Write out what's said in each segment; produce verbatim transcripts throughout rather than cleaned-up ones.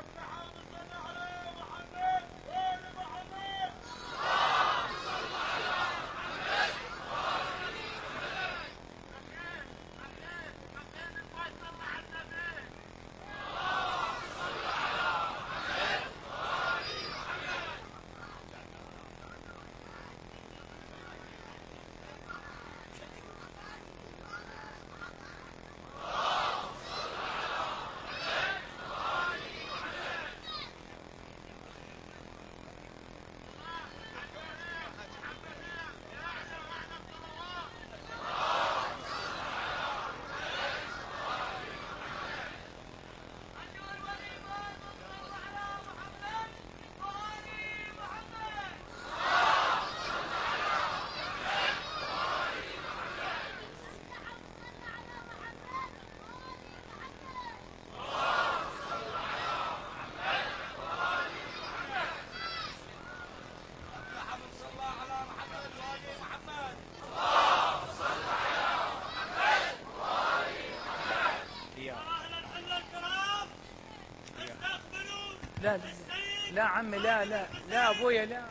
لا لا لا عمي، لا لا لا أبويا لا.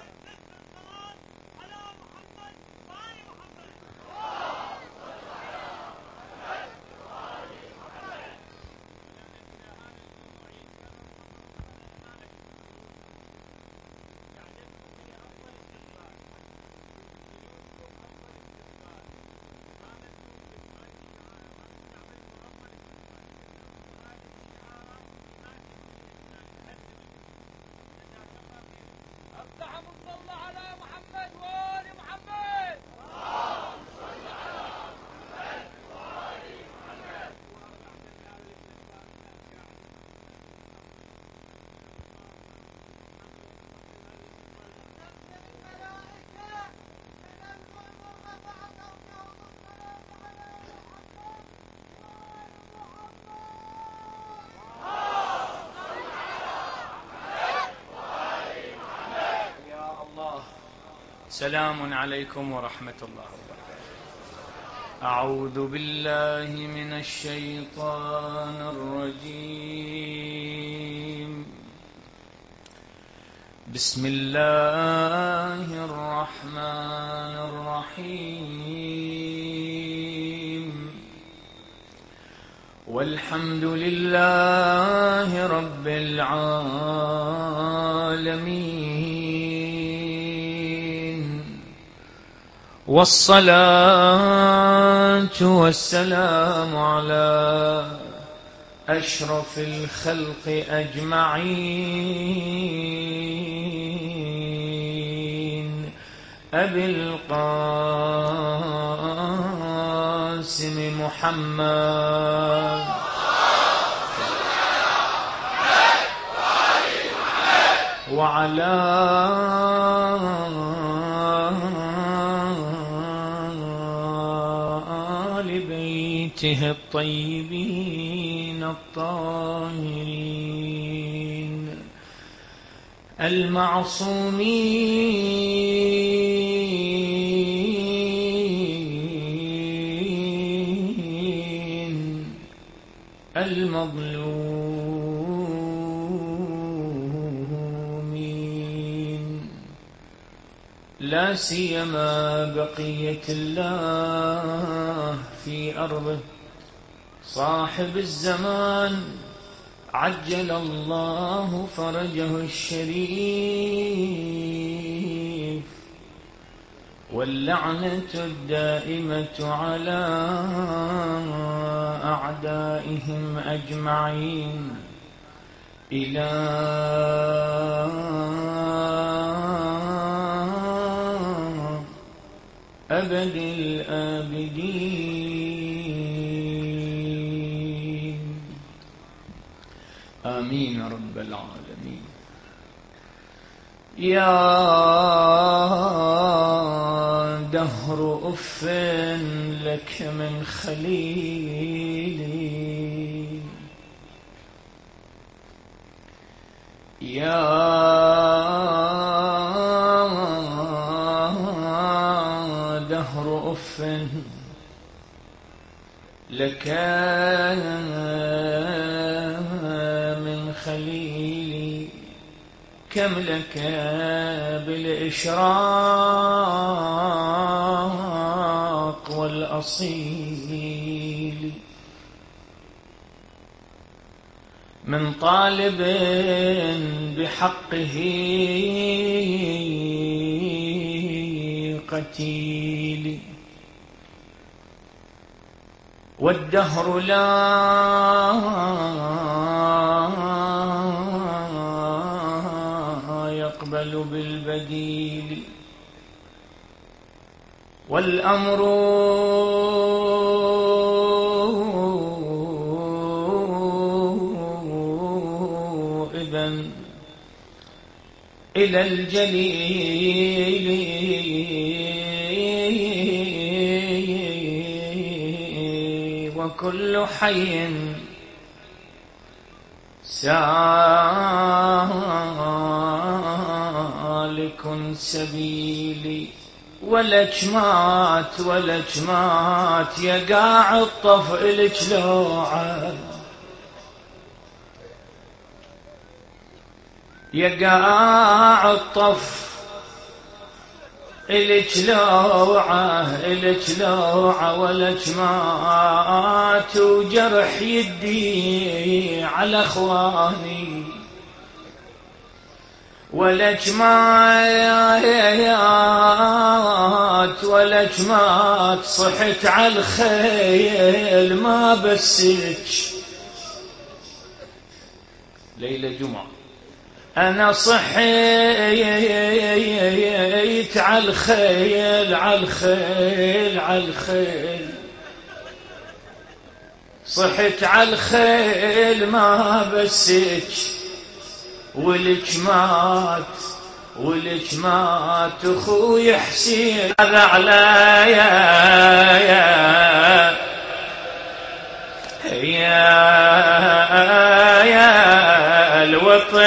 سلام عليكم ورحمة الله وبركاته. أعوذ بالله من الشيطان الرجيم. بسم الله الرحمن الرحيم. والحمد لله رب العالمين، والصلاة والسلام على أشرف الخلق أجمعين، أبي القاسم محمد وعلى آل بيته الطيبين الطاهرين المعصومين المظلومين، لا سيما بقية الله في أرضه، صاحب الزمان عجل الله فرجه الشريف، واللعنة الدائمة على أعدائهم أجمعين إلى أبد الآبدين، آمين رب العالمين. يا دهر أف لك من خليلي، يا دهر أف لك من خليلي، كم لك بالإشراق والأصيل من طالب بحقه قتيل والدهر لا يقبل بالبديل والأمر إذن إلى الجليل وكل حي سالك سبيلي ولجمات ولجمات يقاع الطف الجلوعة يقاع الطف الجلوعة الجلوعة ولجمات وجرح يدي على اخواني ولجمات ولجمات صحت على الخيل ما بسج ليلة جمعة أنا صحيت على الخيل على الخيل على الخيل صحت على الخيل ما بسج والجمات والجمات أخوي حسين هذا عليا يا يا يا الوطن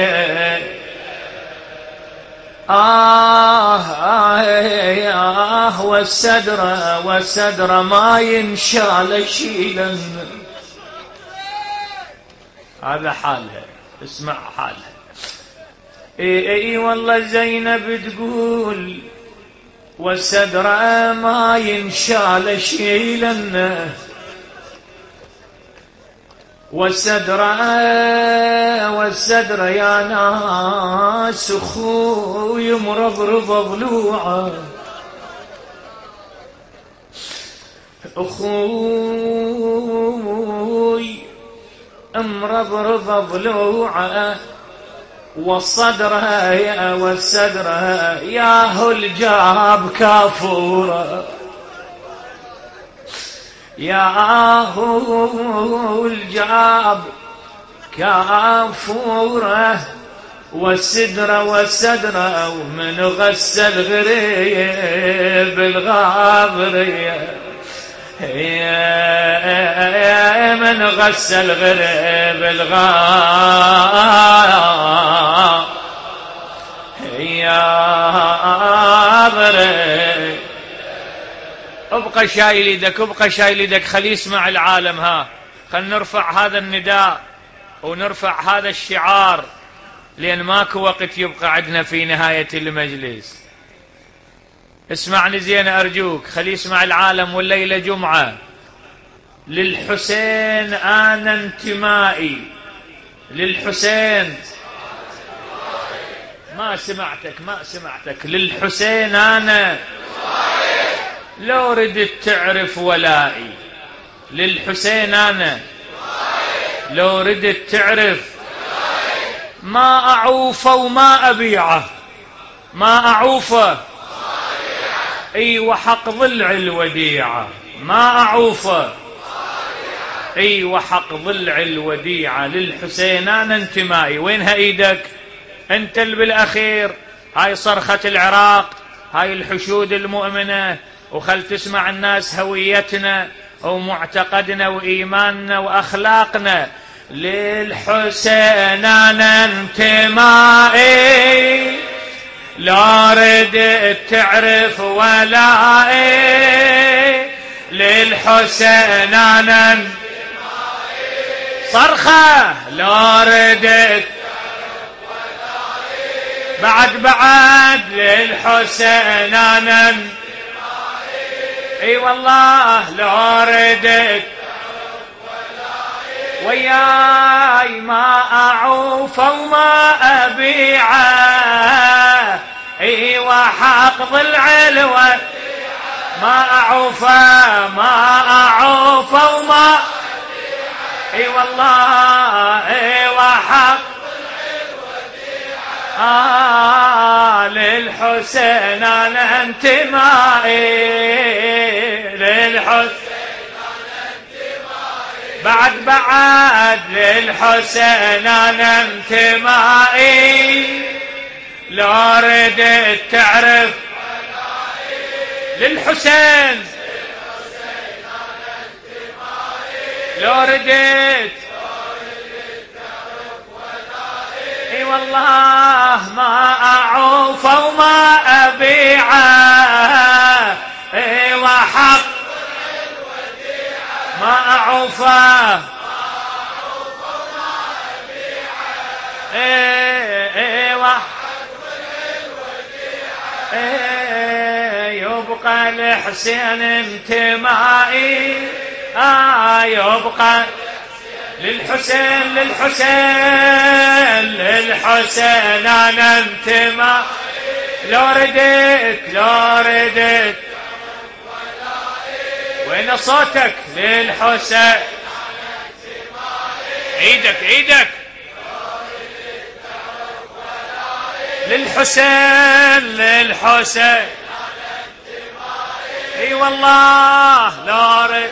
آه آه آه والسدر والسدر ما ينشال شيلا هذا حالها اسمع حالها اي اي والله زينب تقول والسدر ما ينشال شيلا والسدر والسدر يا ناس اخوي مرضرض ضلوعه اخوي مرضرض ضلوعه والصدر يا والسدر يا هل جاب كافوره يا هو الجاب كافوره والسدر والسدر ومن غسل غريب الغابريه يا من غسل غريب الغابريه يا غريب ابقى شايل يدك ابقى شايل يدك خلي يسمع العالم ها خل نرفع هذا النداء ونرفع هذا الشعار لأن ماكو وقت يبقى عندنا في نهاية المجلس. اسمعني زين أرجوك خلي يسمع العالم والليلة جمعة. للحسين أنا انتمائي للحسين ما سمعتك ما سمعتك للحسين أنا لو ردت تعرف ولائي للحسين أنا لو ردت تعرف ما أعوفه وما أبيعه ما أعوفه اي وحق ضلع الوديعة ما أعوفه اي وحق ضلع الوديعة للحسين أنا انتمائي. وينها ايدك انت اللي بالأخير هاي صرخة العراق هاي الحشود المؤمنة وخل تسمع الناس هويتنا ومعتقدنا وإيماننا وأخلاقنا. للحسين أنا انتمائي لا ردت تعرف ولائي للحسين أنا انتمائي صرخة لا ردت بعد بعد للحسين أنا اي والله لو ردت وياي ما أعوف وما أبيعه اي وحق ضلع الود ما أعوفه ما أعوفه وما اي والله اي وحق آه للحسين أنا انتمائي للحسين أنا انتمائي بعد بعد للحسين أنا انتمائي لو ردت تعرف للحسين لو ردت اي والله ما اعوف وما ابيعه اي وحق ما اعوفه اي اي وحق اي يبقى الحسين انتمائي آه يبقى للحسين للحسين للحسين أنا انتمائي لو ردت لو ردت وين صوتك للحسين عيدك عيدك للحسين للحسين اي والله لو ردت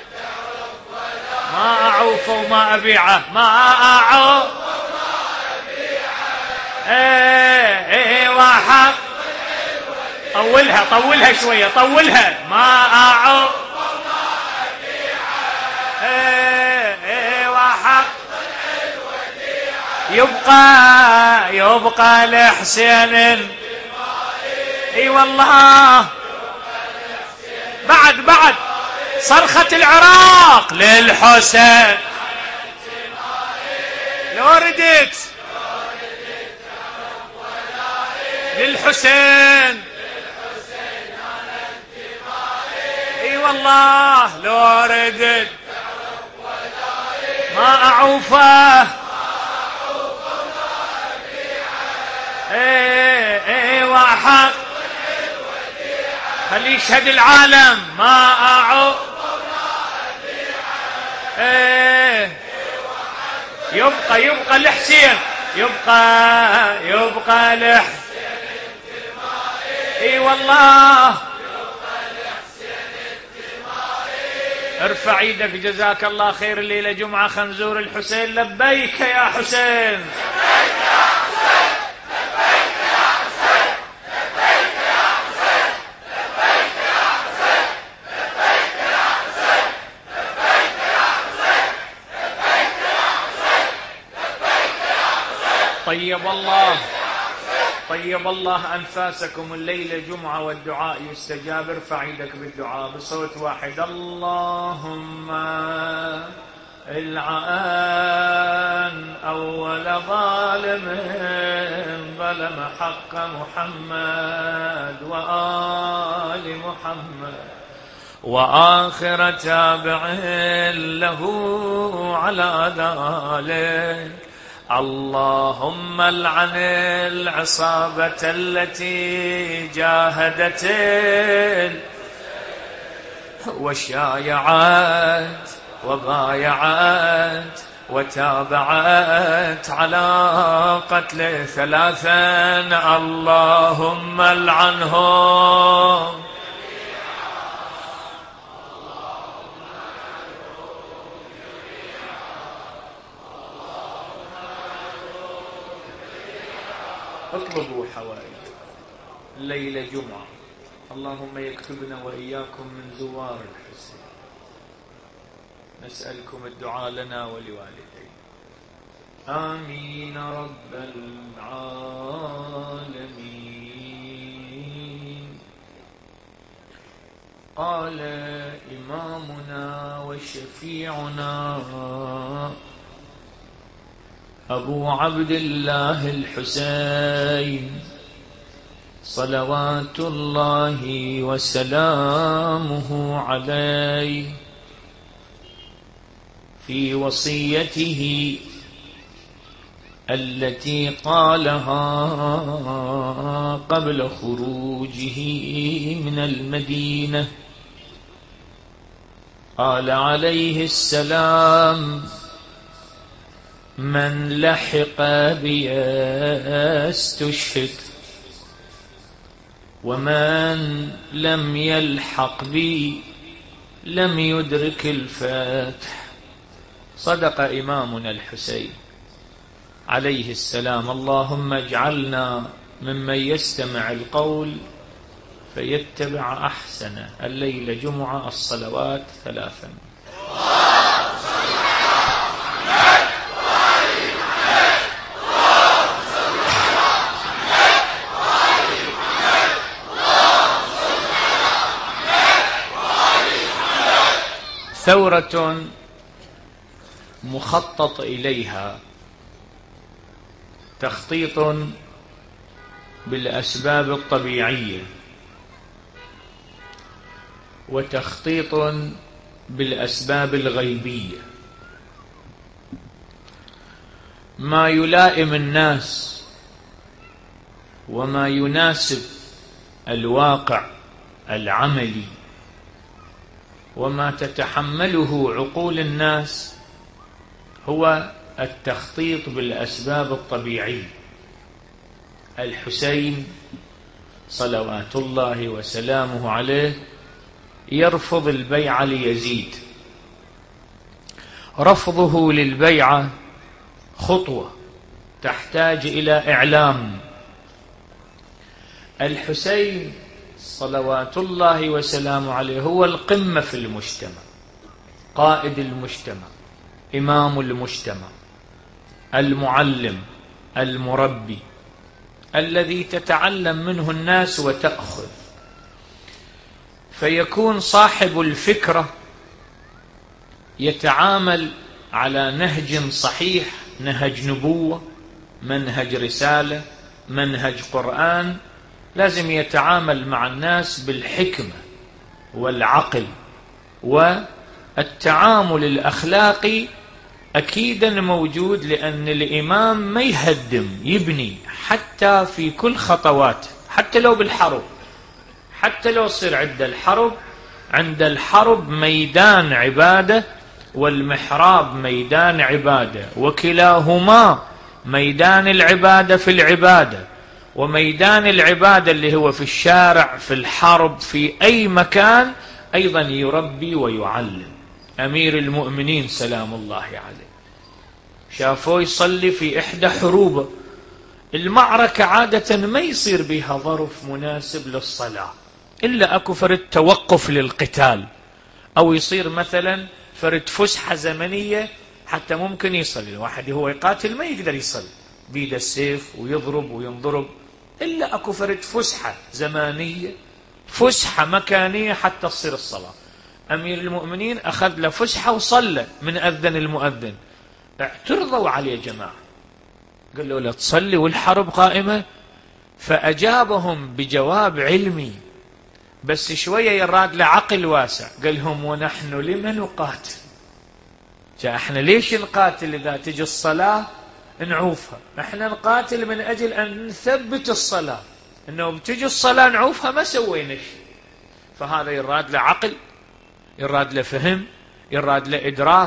ما أعوف وما أبيعه ما أعوف وما أبيعه ايه ايه وحق طولها طولها شوية طولها ما أعوف وما أبيعه ايه ايه وحق يبقى يبقى لحسين اي والله بعد بعد صرخة العراق للحسين لو ردت للحسين اي والله لو ردت ما اعوفه ايه ايه وحق خلي يشهد العالم ما اعوف ايه يبقى يبقى الحسين يبقى يبقى الحسين اي والله ارفع ايدك جزاك الله خير الليله جمعه خنزور الحسين لبيك يا حسين طيب الله طيب الله أنفاسكم الليلة جمعة والدعاء يستجاب ارفع ايدك بالدعاء بصوت واحد اللهم العن أول ظالم ظلم حق محمد وآل محمد وآخر تابع له على ذلك اللهم العن العصابة التي جاهدت وشايعت وبايعت وتابعت على قتل ثلاثا اللهم العنهم اطلبوا حوائج الليلة جمعة اللهم يكتبنا وإياكم من زوار الحسين نسألكم الدعاء لنا ولوالدينا آمين رب العالمين. قال إمامنا وشفيعنا أبو عبد الله الحسين صلوات الله وسلامه عليه في وصيته التي قالها قبل خروجه من المدينة، قال عليه السلام: من لحق بي استشهد، ومن لم يلحق بي لم يدرك الفتح. صدق إمامنا الحسين عليه السلام. اللهم اجعلنا ممن يستمع القول فيتبع أحسنه. الليلة جمعة، الصلوات ثلاثا. ثورة مخطط إليها، تخطيط بالأسباب الطبيعية، وتخطيط بالأسباب الغيبية، ما يلائم الناس وما يناسب الواقع العملي وما تتحمله عقول الناس هو التخطيط بالأسباب الطبيعية. الحسين صلوات الله وسلامه عليه يرفض البيعة ليزيد. رفضه للبيعة خطوة تحتاج إلى إعلام. الحسين صلوات الله وسلامه عليه هو القمة في المجتمع، قائد المجتمع، إمام المجتمع، المعلم، المربي، الذي تتعلم منه الناس وتأخذ. فيكون صاحب الفكرة يتعامل على نهج صحيح، نهج نبوة، منهج رسالة، منهج قرآن. لازم يتعامل مع الناس بالحكمة والعقل، والتعامل الأخلاقي أكيدا موجود، لأن الإمام ما يهدم، يبني حتى في كل خطوات، حتى لو بالحرب، حتى لو صير عند الحرب. عند الحرب ميدان عبادة والمحراب ميدان عبادة، وكلاهما ميدان العبادة في العبادة، وميدان العبادة اللي هو في الشارع، في الحرب، في أي مكان أيضا يربي ويعلم. أمير المؤمنين سلام الله عليه شافوه يصلي في إحدى حروبه. المعركة عادة ما يصير بها ظرف مناسب للصلاة إلا أكو فرد توقف للقتال، أو يصير مثلا فرد فسحة زمنية حتى ممكن يصلي. الواحد هو يقاتل ما يقدر يصلي بيد السيف ويضرب وينضرب، إلا أكو فرد فسحة زمانية، فسحة مكانية حتى تصير الصلاة. أمير المؤمنين أخذ له فسحة وصلى من أذن المؤذن. اعترضوا عليه جماعة، قال له لا تصلي والحرب قائمة. فأجابهم بجواب علمي بس شوية يراد لعقل واسع. قال لهم: ونحن لما نقاتل؟ جاء احنا ليش نقاتل؟ إذا تجي الصلاة نعوفها. احنا نقاتل من أجل أن نثبت الصلاة، إنه بتجي الصلاة نعوفها ما سوينا شيء. فهذا يراد لعقل، يراد لفهم، يراد لإدراك.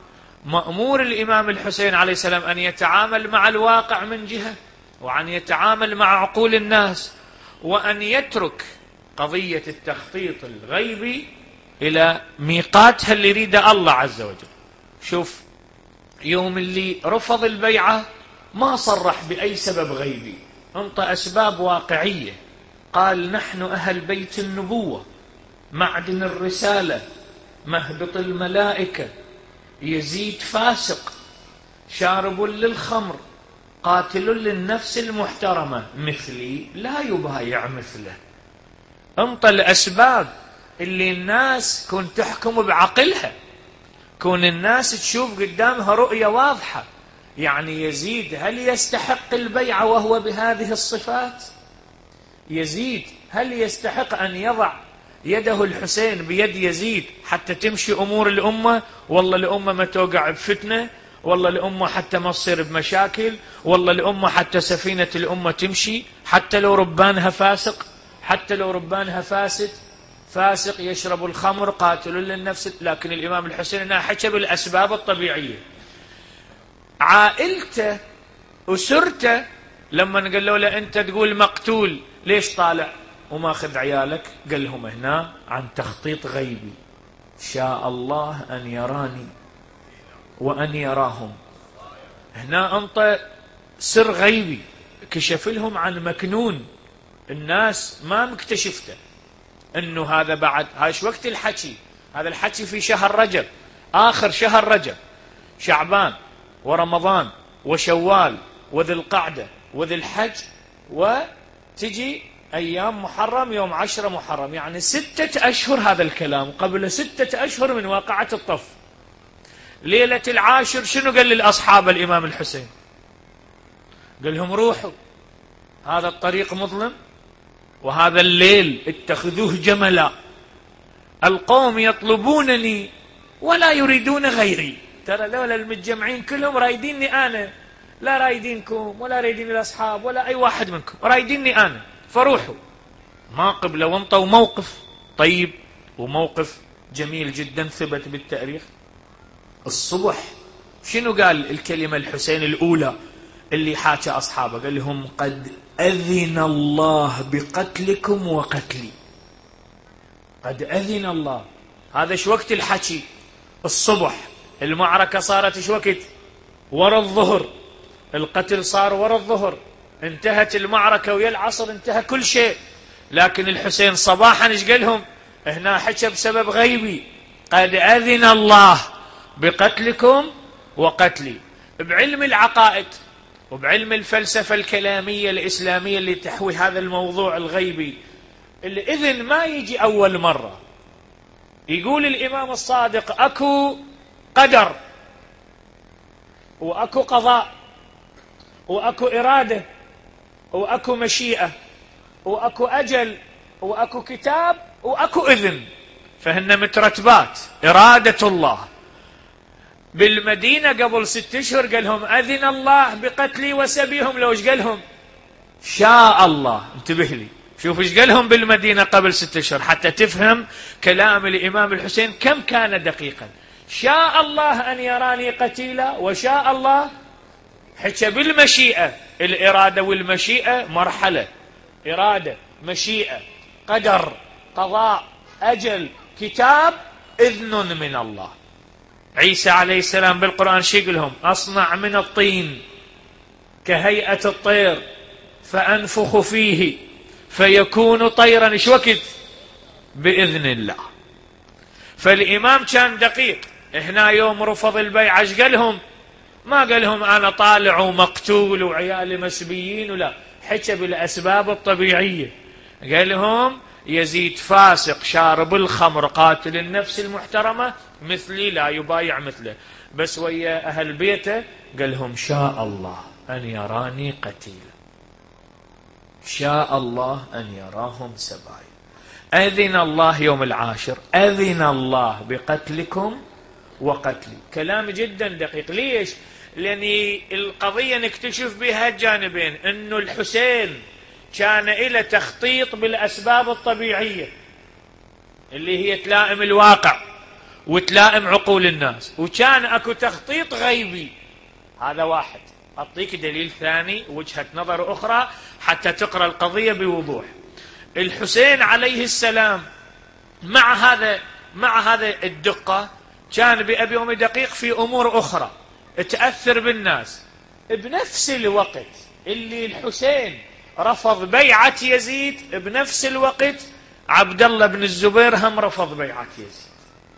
مأمور الإمام الحسين عليه السلام أن يتعامل مع الواقع من جهة، وأن يتعامل مع عقول الناس، وأن يترك قضية التخطيط الغيبي إلى ميقاتها اللي يريده الله عز وجل. شوف، يوم اللي رفض البيعة ما صرح بأي سبب غيبي، انطى أسباب واقعية. قال: نحن أهل بيت النبوة، معدن الرسالة، مهبط الملائكة، يزيد فاسق، شارب للخمر، قاتل للنفس المحترمة، مثلي لا يبايع مثله. انطى الأسباب اللي الناس كون تحكم بعقلها، كون الناس تشوف قدامها رؤية واضحة. يعني يزيد هل يستحق البيع وهو بهذه الصفات؟ يزيد هل يستحق أن يضع يده الحسين بيد يزيد حتى تمشي أمور الأمة؟ والله الأمة ما توقع بفتنة، والله الأمة حتى ما تصير بمشاكل، والله الأمة حتى سفينة الأمة تمشي، حتى لو ربانها فاسق، حتى لو ربانها فاسد، فاسق يشرب الخمر قاتل للنفس. لكن الإمام الحسين هنا حكى بالأسباب الطبيعية. عائلته أسرته لما قال له لا أنت تقول مقتول ليش طالع وماخذ عيالك؟ قال لهم هنا عن تخطيط غيبي، شاء الله أن يراني وأن يراهم. هنا أنطى سر غيبي كشف لهم عن مكنون الناس ما مكتشفته، أنه هذا بعد هاش وقت الحكي، هذا الحكي في شهر رجب، آخر شهر رجب، شعبان ورمضان وشوال وذي القعدة وذي الحج، وتجي أيام محرم يوم عشرة محرم، يعني ستة أشهر. هذا الكلام قبل ستة أشهر من واقعة الطف. ليلة العاشر شنو قال للأصحاب الإمام الحسين؟ قال لهم روحوا، هذا الطريق مظلم وهذا الليل اتخذوه جملا، القوم يطلبونني ولا يريدون غيري. ترى لولا المتجمعين كلهم رايديني أنا، لا رايدينكم ولا رايدين الأصحاب ولا أي واحد منكم، رايديني أنا، فروحوا. ما قبل وانطوا موقف طيب وموقف جميل جدا ثبت بالتاريخ. الصبح شنو قال الكلمة الحسين الأولى اللي حاكى أصحابه؟ قال لهم قد أذن الله بقتلكم وقتلي. قد أذن الله، هذا شو وقت الحكي؟ الصبح. المعركة صارت شو وقت؟ ورا الظهر، القتل صار ورا الظهر، انتهت المعركة ويا العصر انتهى كل شيء. لكن الحسين صباحا ايش قال لهم؟ هنا حكى بسبب غيبي، قد أذن الله بقتلكم وقتلي. بعلم العقائد وبعلم الفلسفة الكلامية الإسلامية اللي تحوي هذا الموضوع الغيبي، الإذن ما يجي أول مرة. يقول الإمام الصادق أكو قدر وأكو قضاء وأكو إرادة وأكو مشيئة وأكو أجل وأكو كتاب وأكو إذن، فهن مترتبات. إرادة الله بالمدينة قبل ست اشهر قال لهم أذن الله بقتلي وسبيهم، لو ايش قال لهم؟ شاء الله. انتبه لي، شوف ايش قال لهم بالمدينة قبل ست اشهر حتى تفهم كلام الإمام الحسين كم كان دقيقا. شاء الله أن يراني قتيلا، وشاء الله حكى بالمشيئة. الإرادة والمشيئة مرحلة، إرادة، مشيئة، قدر، قضاء، أجل، كتاب، إذن من الله. عيسى عليه السلام بالقرآن شو يقول لهم؟ أصنع من الطين كهيئة الطير فأنفخ فيه فيكون طيرا. ايش وقت؟ بإذن الله. فالإمام كان دقيق. هنا يوم رفض البيعة ايش قال لهم؟ ما قال لهم أنا طالع ومقتول وعيالي مسبيين، ولا حكى بالأسباب الطبيعية. قال لهم يزيد فاسق شارب الخمر قاتل النفس المحترمة مثلي لا يبايع مثله، بس ويا أهل بيته قال لهم شاء الله أن يراني قتيلا، شاء الله أن يراهم سبايا. أذن الله يوم العاشر، أذن الله بقتلكم وقتلي. كلام جدا دقيق. ليش؟ لأن القضية نكتشف بها الجانبين، أنه الحسين كان إلى تخطيط بالأسباب الطبيعية اللي هي تلائم الواقع وتلائم عقول الناس، وكان أكو تخطيط غيبي. هذا واحد. أعطيك دليل ثاني، وجهة نظر أخرى حتى تقرأ القضية بوضوح. الحسين عليه السلام مع هذا مع هذا الدقة كان بأبي أمي دقيق في أمور أخرى تأثر بالناس. بنفس الوقت اللي الحسين رفض بيعة يزيد، بنفس الوقت عبد الله بن الزبير هم رفض بيعة يزيد.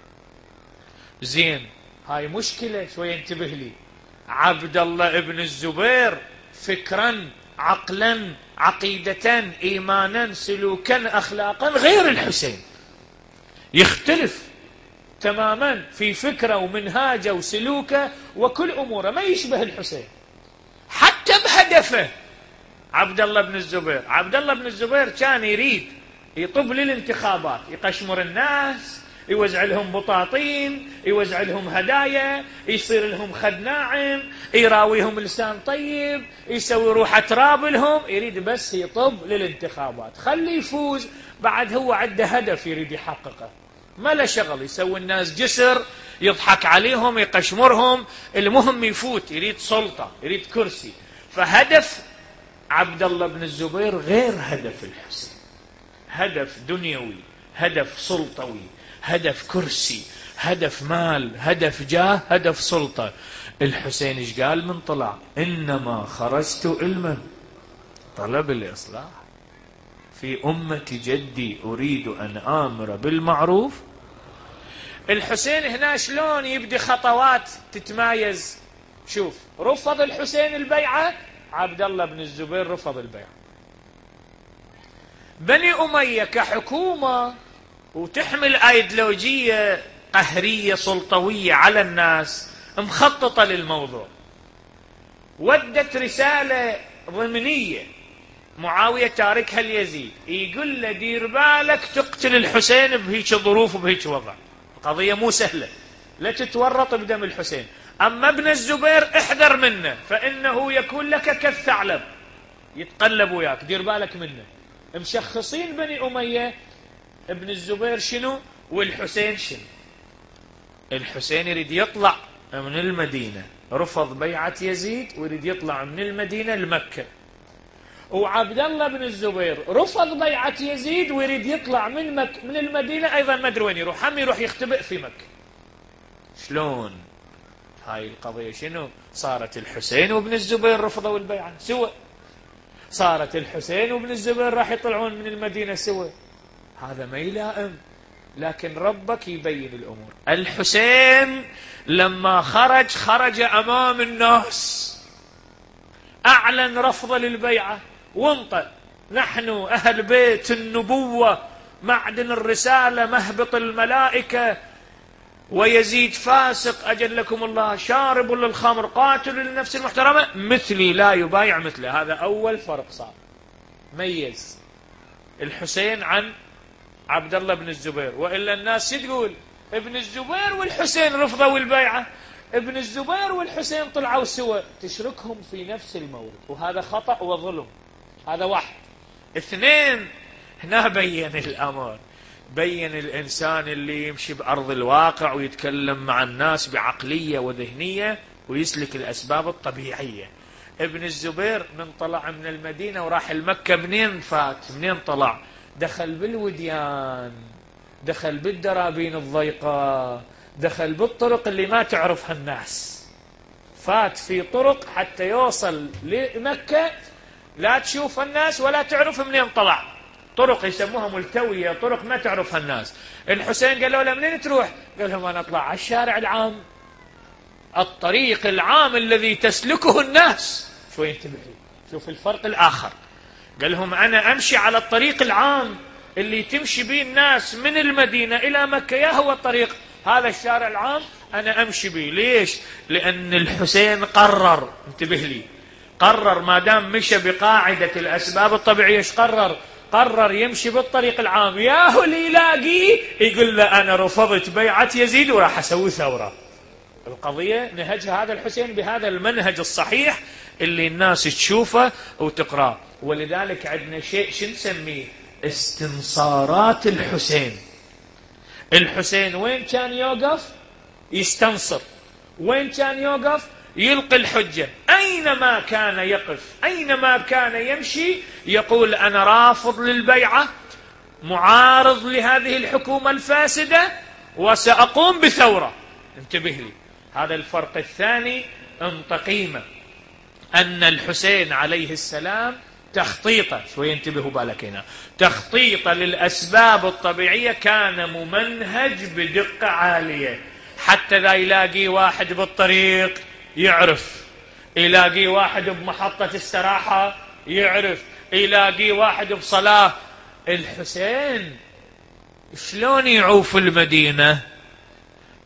زين، هاي مشكلة شوية، انتبه لي. عبد الله بن الزبير فكرا، عقلا، عقيدة، إيمانا، سلوكا، أخلاقا غير الحسين، يختلف تماما في فكره ومنهاجه وسلوكه وكل اموره، ما يشبه الحسين حتى بهدفه. عبد الله بن الزبير عبد الله بن الزبير كان يريد يطب للانتخابات، يقشمر الناس، يوزع لهم بطاطين، يوزع لهم هدايا، يصير لهم خد ناعم، يراويهم لسان طيب، يسوي روحة تراب لهم، يريد بس يطب للانتخابات، خلي يفوز. بعد هو عنده هدف يريد يحققه، ما له شغل يسوي الناس جسر، يضحك عليهم، يقشمرهم، المهم يفوت، يريد سلطة، يريد كرسي. فهدف عبد الله بن الزبير غير هدف الحسين، هدف دنيوي، هدف سلطوي، هدف كرسي، هدف مال، هدف جاه، هدف سلطة. الحسين ايش قال من طلع؟ إنما خرجت علما طلب الإصلاح في أمة جدي أريد أن آمر بالمعروف. الحسين هنا شلون يبدي خطوات تتمايز؟ شوف، رفض الحسين البيعة، عبد الله بن الزبير رفض البيعة. بني أمية كحكومة وتحمل أيديولوجية قهرية سلطوية على الناس، مخططة للموضوع، ودت رسالة ضمنية معاوية تاركها ليزيد، يقول له دير بالك تقتل الحسين بهيك ظروف وبهيك وضع، القضية مو سهلة، لا تتورط بدم الحسين. أما ابن الزبير احذر منه فإنه يكون لك كالثعلب، يتقلب وياك، دير بالك منه. مشخصين بني أمية ابن الزبير شنو والحسين شنو. الحسين يريد يطلع من المدينة، رفض بيعة يزيد ويريد يطلع من المدينة لمكة، وعبد الله بن الزبير رفض بيعة يزيد ويريد يطلع من مك من المدينة أيضا، ما أدري وين يروح، هم يروح يختبئ في مكة. شلون هاي القضية؟ شنو صارت؟ الحسين وابن الزبير رفضوا البيعة سوا، صارت الحسين وابن الزبير راح يطلعون من المدينة سوا، هذا ما يلائم. لكن ربك يبين الأمور. الحسين لما خرج خرج أمام الناس، أعلن رفض للبيعة وانطق: نحن أهل بيت النبوة، معدن الرسالة، مهبط الملائكة، ويزيد فاسق أجلكم الله، شارب للخمر، قاتل للنفس المحترمة، مثلي لا يبايع مثله. هذا أول فرق صار، ميز الحسين عن عبد الله بن الزبير. وإلا الناس تقول ابن الزبير والحسين رفضوا البيعة، ابن الزبير والحسين طلعوا سوا، تشركهم في نفس المورد، وهذا خطأ وظلم. هذا واحد. اثنين، هنا بين الأمر، بين الإنسان اللي يمشي بأرض الواقع ويتكلم مع الناس بعقلية وذهنية ويسلك الأسباب الطبيعية. ابن الزبير من طلع من المدينة وراح المكة، منين فات؟ منين طلع؟ دخل بالوديان، دخل بالدرابين الضيقة، دخل بالطرق اللي ما تعرفها الناس، فات في طرق حتى يوصل لمكة لا تشوف الناس ولا تعرف منين طلع، طرق يسموها ملتوية، طرق ما تعرفها الناس. الحسين قال له: لا منين تروح؟ قال لهم: أنا أطلع على الشارع العام، الطريق العام الذي تسلكه الناس. شوي انتبه، شوف الفرق الآخر. قال لهم: أنا أمشي على الطريق العام اللي تمشي به الناس من المدينة إلى مكة، يا هو الطريق هذا الشارع العام أنا أمشي به. ليش؟ لأن الحسين قرر، انتبه لي، قرر ما دام مشى بقاعدة الأسباب الطبيعية، ايش قرر؟ قرر يمشي بالطريق العام، ياهو اللي يلاقيه يقول له: أنا رفضت بيعة يزيد وراح أسوي ثورة. القضية نهجها هذا الحسين بهذا المنهج الصحيح اللي الناس تشوفه وتقرأ. ولذلك عندنا شيء شو نسميه؟ استنصارات الحسين. الحسين وين كان يوقف؟ يستنصر. وين كان يوقف؟ يلقي الحجة. أينما كان يقف، أينما كان يمشي، يقول: أنا رافض للبيعة، معارض لهذه الحكومة الفاسدة، وسأقوم بثورة. انتبه لي، هذا الفرق الثاني انط قيمة. أن الحسين عليه السلام تخطيطه، شوي انتبهوا بالك هنا، تخطيطه للأسباب الطبيعية كان ممنهج بدقة عالية، حتى لا يلاقي واحد بالطريق يعرف، يلاقي واحد بمحطة استراحة يعرف، يلاقي واحد بصلاة. الحسين شلون يعوف المدينة؟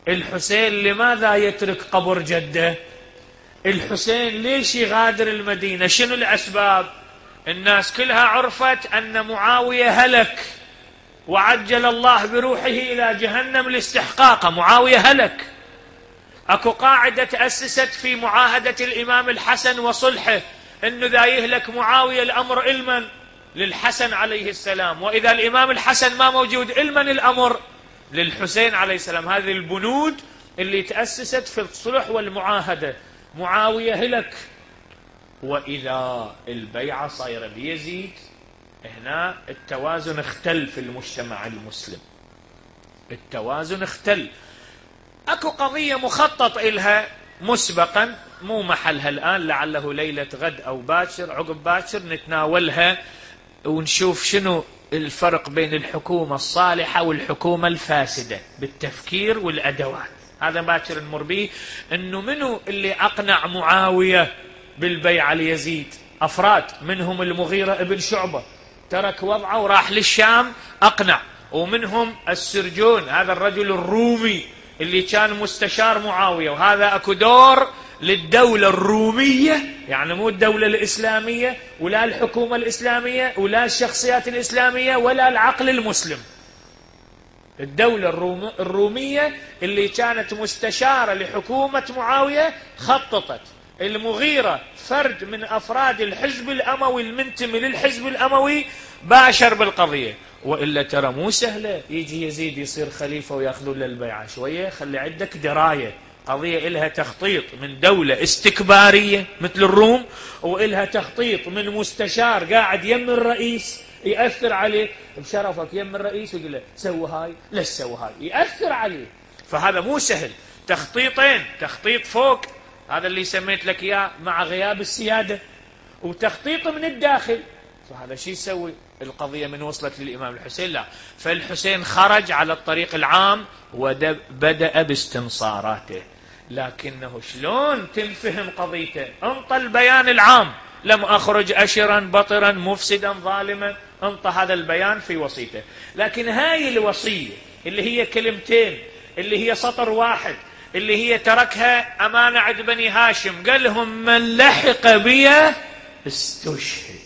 الحسين لماذا يترك قبر جده؟ الحسين ليش يغادر المدينة؟ شنو الأسباب؟ الناس كلها عرفت أن معاوية هلك وعجل الله بروحه إلى جهنم لاستحقاقه. معاوية هلك. أكو قاعدة تأسست في معاهدة الإمام الحسن وصلحه أنه ذا يهلك معاوية الأمر علما للحسن عليه السلام، وإذا الإمام الحسن ما موجود علما الأمر للحسين عليه السلام. هذه البنود اللي تأسست في الصلح والمعاهدة. معاوية هلك، وإذا البيعة صايرة بيزيد، هنا التوازن اختل في المجتمع المسلم. التوازن اختل. اكو قضية مخطط إلها مسبقا، مو محلها الآن، لعله ليلة غد أو باكر عقب باكر نتناولها ونشوف شنو الفرق بين الحكومة الصالحة والحكومة الفاسدة بالتفكير والأدوات. هذا باكر نمر به. انه منو اللي اقنع معاوية بالبيعة ليزيد؟ افراد، منهم المغيرة ابن شعبة ترك وضعه وراح للشام اقنع، ومنهم السرجون هذا الرجل الرومي اللي كان مستشار معاوية. وهذا اكو دور للدولة الرومية، يعني مو الدولة الإسلامية ولا الحكومة الإسلامية ولا الشخصيات الإسلامية ولا العقل المسلم. الدولة الروم الرومية اللي كانت مستشارة لحكومة معاوية خططت. المغيرة فرد من أفراد الحزب الأموي المنتمي للحزب الأموي باشر بالقضية. وإلا ترى مو سهلة يجي يزيد يصير خليفة ويأخذون للبيعة. شوية خلي عندك دراية. قضية إلها تخطيط من دولة استكبارية مثل الروم، وإلها تخطيط من مستشار قاعد يم الرئيس يأثر عليه بشرفك يم الرئيس ويقول له سوي هاي لا سوي هاي، يأثر عليه. فهذا مو سهل. تخطيطين، تخطيط فوق هذا اللي سميت لك إياه مع غياب السيادة، وتخطيط من الداخل. فهذا شيء يسوي القضية من وصلت للإمام الحسين؟ لا. فالحسين خرج على الطريق العام وبدأ باستنصاراته. لكنه شلون تنفهم قضيته؟ انطى البيان العام: لم أخرج أشرا بطرا مفسدا ظالما. انطى هذا البيان في وصيته. لكن هاي الوصية اللي هي كلمتين، اللي هي سطر واحد، اللي هي تركها أمانة عند بني هاشم، قال لهم: من لحق بي استشهد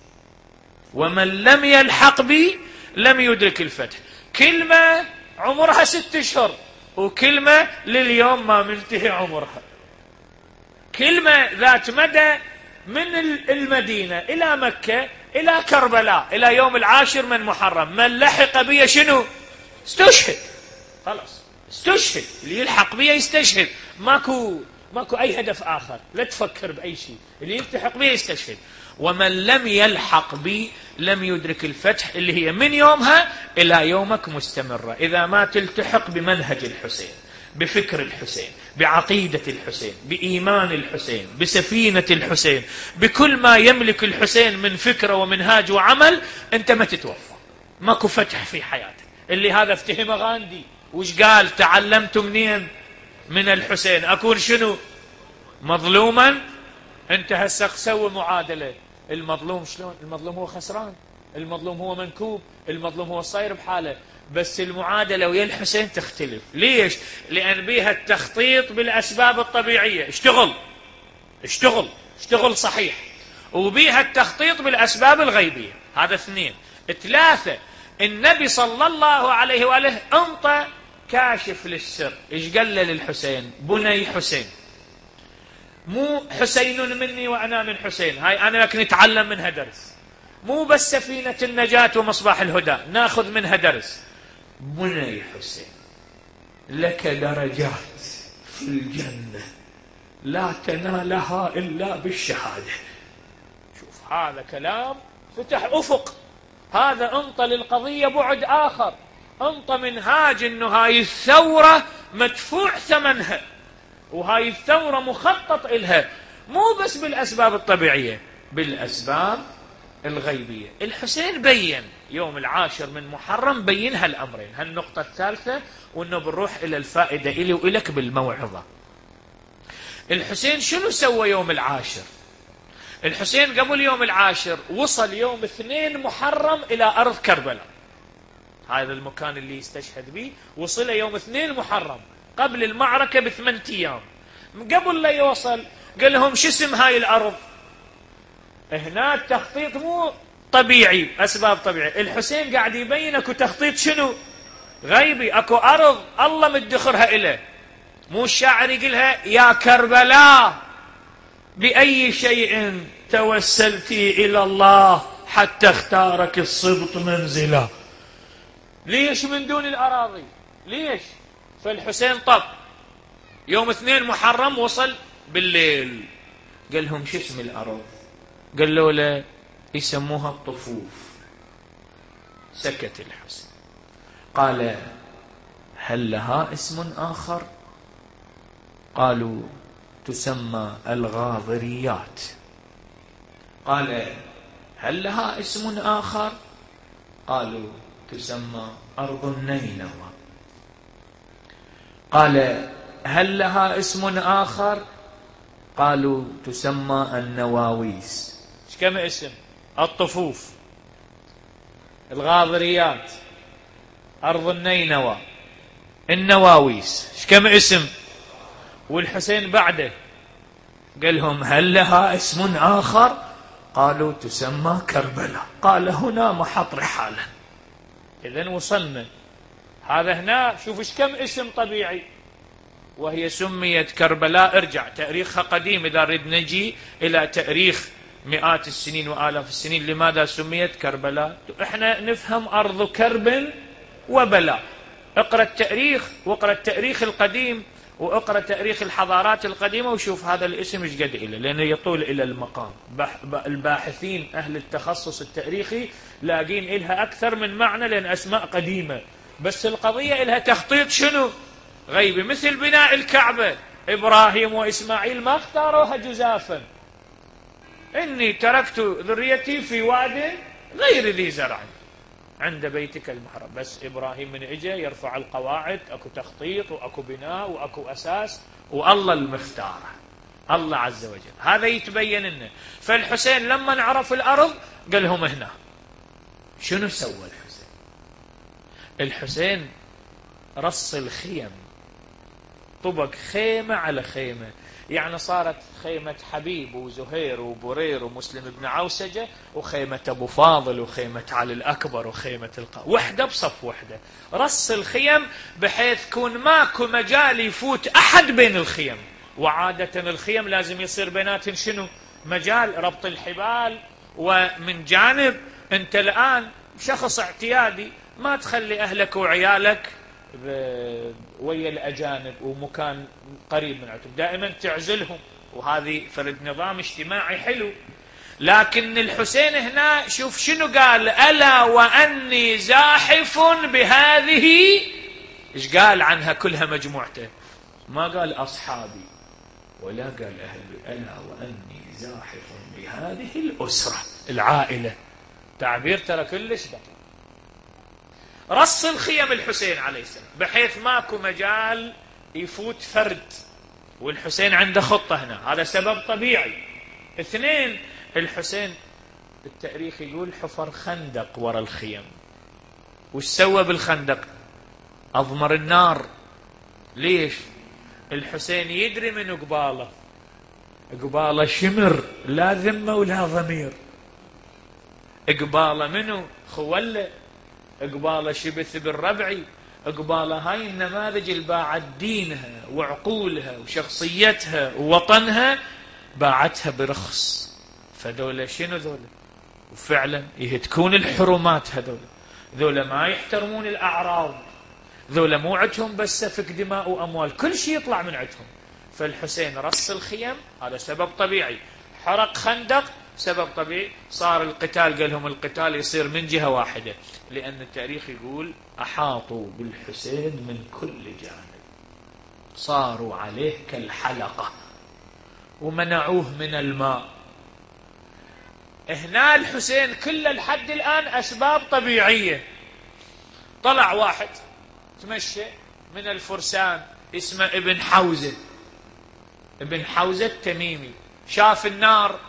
ومن لم يلحق بي لم يدرك الفتح. كلمة عمرها ست اشهر، وكلمة لليوم ما منتهي عمرها. كلمة ذات مدى من المدينة إلى مكة إلى كربلاء إلى يوم العاشر من محرم. من لحق بي شنو؟ استشهد. خلاص استشهد. اللي يلحق بي يستشهد. ماكو ماكو أي هدف آخر. لا تفكر بأي شيء. اللي يلتحق بي يستشهد. ومن لم يلحق بي لم يدرك الفتح، اللي هي من يومها إلى يومك مستمرة. إذا ما تلتحق بمنهج الحسين، بفكر الحسين، بعقيدة الحسين، بإيمان الحسين، بسفينة الحسين، بكل ما يملك الحسين من فكرة ومنهاج وعمل، أنت ما تتوفى. ماكو فتح في حياتك. اللي هذا افتهمه غاندي. وش قال؟ تعلمت منين؟ من الحسين. أكون شنو؟ مظلوما. أنت هسه سوي معادلة. المظلوم شلون؟ المظلوم هو خسران، المظلوم هو منكوب، المظلوم هو صاير بحاله. بس المعادلة ويا الحسين تختلف. ليش؟ لأن بيها التخطيط بالأسباب الطبيعية. اشتغل اشتغل اشتغل صحيح. وبيها التخطيط بالأسباب الغيبية. هذا اثنين. ثلاثة، النبي صلى الله عليه وآله انطى كاشف للسر. ايش قال للحسين؟ بني حسين. مو حسين مني وأنا من حسين. هاي أنا لك نتعلم منها درس. مو بس سفينة النجاة ومصباح الهدى ناخذ منها درس. بني حسين، لك درجات في الجنة لا تنالها إلا بالشهادة. شوف هذا كلام فتح أفق. هذا انطى للقضية بعد آخر. انطى منهاج إنه هاي الثورة مدفوع ثمنها، وهاي الثورة مخطط إلها، مو بس بالأسباب الطبيعية، بالأسباب الغيبية. الحسين بين يوم العاشر من محرم بين هالأمرين. هالنقطة الثالثة، وأنه بنروح إلى الفائدة إلي وإلك بالموعظة. الحسين شنو سوى يوم العاشر؟ الحسين قبل يوم العاشر وصل يوم اثنين محرم إلى أرض كربلاء. هذا المكان اللي يستشهد به وصل يوم اثنين محرم. قبل المعركة بثمانية أيام. قبل لا يوصل قال لهم شو اسم هاي الأرض؟ هنا التخطيط مو طبيعي، أسباب طبيعية. الحسين قاعد يبين أكو تخطيط شنو؟ غيبي، أكو أرض الله مدخرها إله. مو الشاعر يقولها يا كربلاء بأي شيء توسلتي إلى الله حتى اختارك السبط منزلا. ليش من دون الأراضي؟ ليش؟ فالحسين طب يوم اثنين محرم وصل بالليل، قال لهم شو اسم الأرض؟ قالوا له يسموها الطفوف. سكت الحسين، قال هل لها اسم آخر؟ قالوا تسمى الغاضريات. قال هل لها اسم آخر؟ قالوا تسمى أرض النينوى. قال هل لها اسم آخر؟ قالوا تسمى النواويس. ايش كم اسم؟ الطفوف، الغاضريات، أرض النينوى، النواويس. ايش كم اسم؟ والحسين بعده قال لهم هل لها اسم آخر؟ قالوا تسمى كربلاء. قال هنا محط رحالا. إذن وصلنا هذا هنا. شوف ايش كم اسم طبيعي. وهي سميت كربلاء، ارجع تاريخها قديم إذا نريد نجي إلى تاريخ مئات السنين وآلاف السنين. لماذا سميت كربلاء؟ احنا نفهم أرض كرب وبلاء. اقرأ التاريخ واقرأ التاريخ القديم واقرأ تاريخ الحضارات القديمة وشوف هذا الاسم ايش قد إله، لأنه يطول إلى المقام. الباحثين أهل التخصص التاريخي لاقين إلها أكثر من معنى لأن أسماء قديمة، بس القضية إلها تخطيط شنو؟ غيبي. مثل بناء الكعبة، إبراهيم وإسماعيل ما اختاروها جزافا. إني تركت ذريتي في واد غير ذي زرع عند بيتك المحرم. بس إبراهيم من إجا يرفع القواعد، أكو تخطيط وأكو بناء وأكو أساس، والله المختارة الله عز وجل. هذا يتبين لنا. فالحسين لما نعرف الأرض قال لهم هنا. شنو سوى الحسين؟ الحسين رص الخيم، طبق خيمة على خيمة. يعني صارت خيمة حبيب وزهير وبرير ومسلم بن عوسجة، وخيمة أبو فاضل، وخيمة علي الأكبر، وخيمة القا وحدة بصف وحدة. رص الخيم بحيث كون ماكو مجال يفوت أحد بين الخيم. وعادة الخيم لازم يصير بيناتهم شنو؟ مجال ربط الحبال. ومن جانب أنت الآن شخص اعتيادي ما تخلي أهلك وعيالك ويا الأجانب ومكان قريب من عندهم، دائما تعزلهم، وهذه فرد نظام اجتماعي حلو. لكن الحسين هنا شوف شنو قال: ألا وأني زاحف بهذه. إيش قال عنها كلها مجموعته؟ ما قال أصحابي ولا قال أهلي، ألا وأني زاحف بهذه الأسرة، العائلة. تعبير ترى كلش دقيق. رص الخيم الحسين عليه السلام بحيث ماكو مجال يفوت فرد، والحسين عنده خطة هنا، هذا سبب طبيعي. اثنين، الحسين التاريخ يقول حفر خندق وراء الخيم. وش سوى بالخندق؟ أضمر النار. ليش؟ الحسين يدري من قباله، قباله شمر لا ذمة ولا ضمير. قباله منو؟ خوله، قباله شبث بالربعي، قباله هاي النماذج اللي باعت دينها وعقولها وشخصيتها ووطنها، باعتها برخص. فذولا شنو ذولا؟ وفعلا يهتكون الحرمات. هذولا ذولا ما يحترمون الأعراض، ذولا مو عندهم بس سفك دماء وأموال، كل شيء يطلع من عندهم. فالحسين رص الخيم، هذا سبب طبيعي. حرق خندق، سبب طبيعي. صار القتال، قال لهم القتال يصير من جهة واحدة، لأن التاريخ يقول أحاطوا بالحسين من كل جانب، صاروا عليه كالحلقة ومنعوه من الماء. هنا الحسين كل لحد الآن أسباب طبيعية. طلع واحد تمشى من الفرسان اسمه ابن حوزة، ابن حوزة التميمي، شاف النار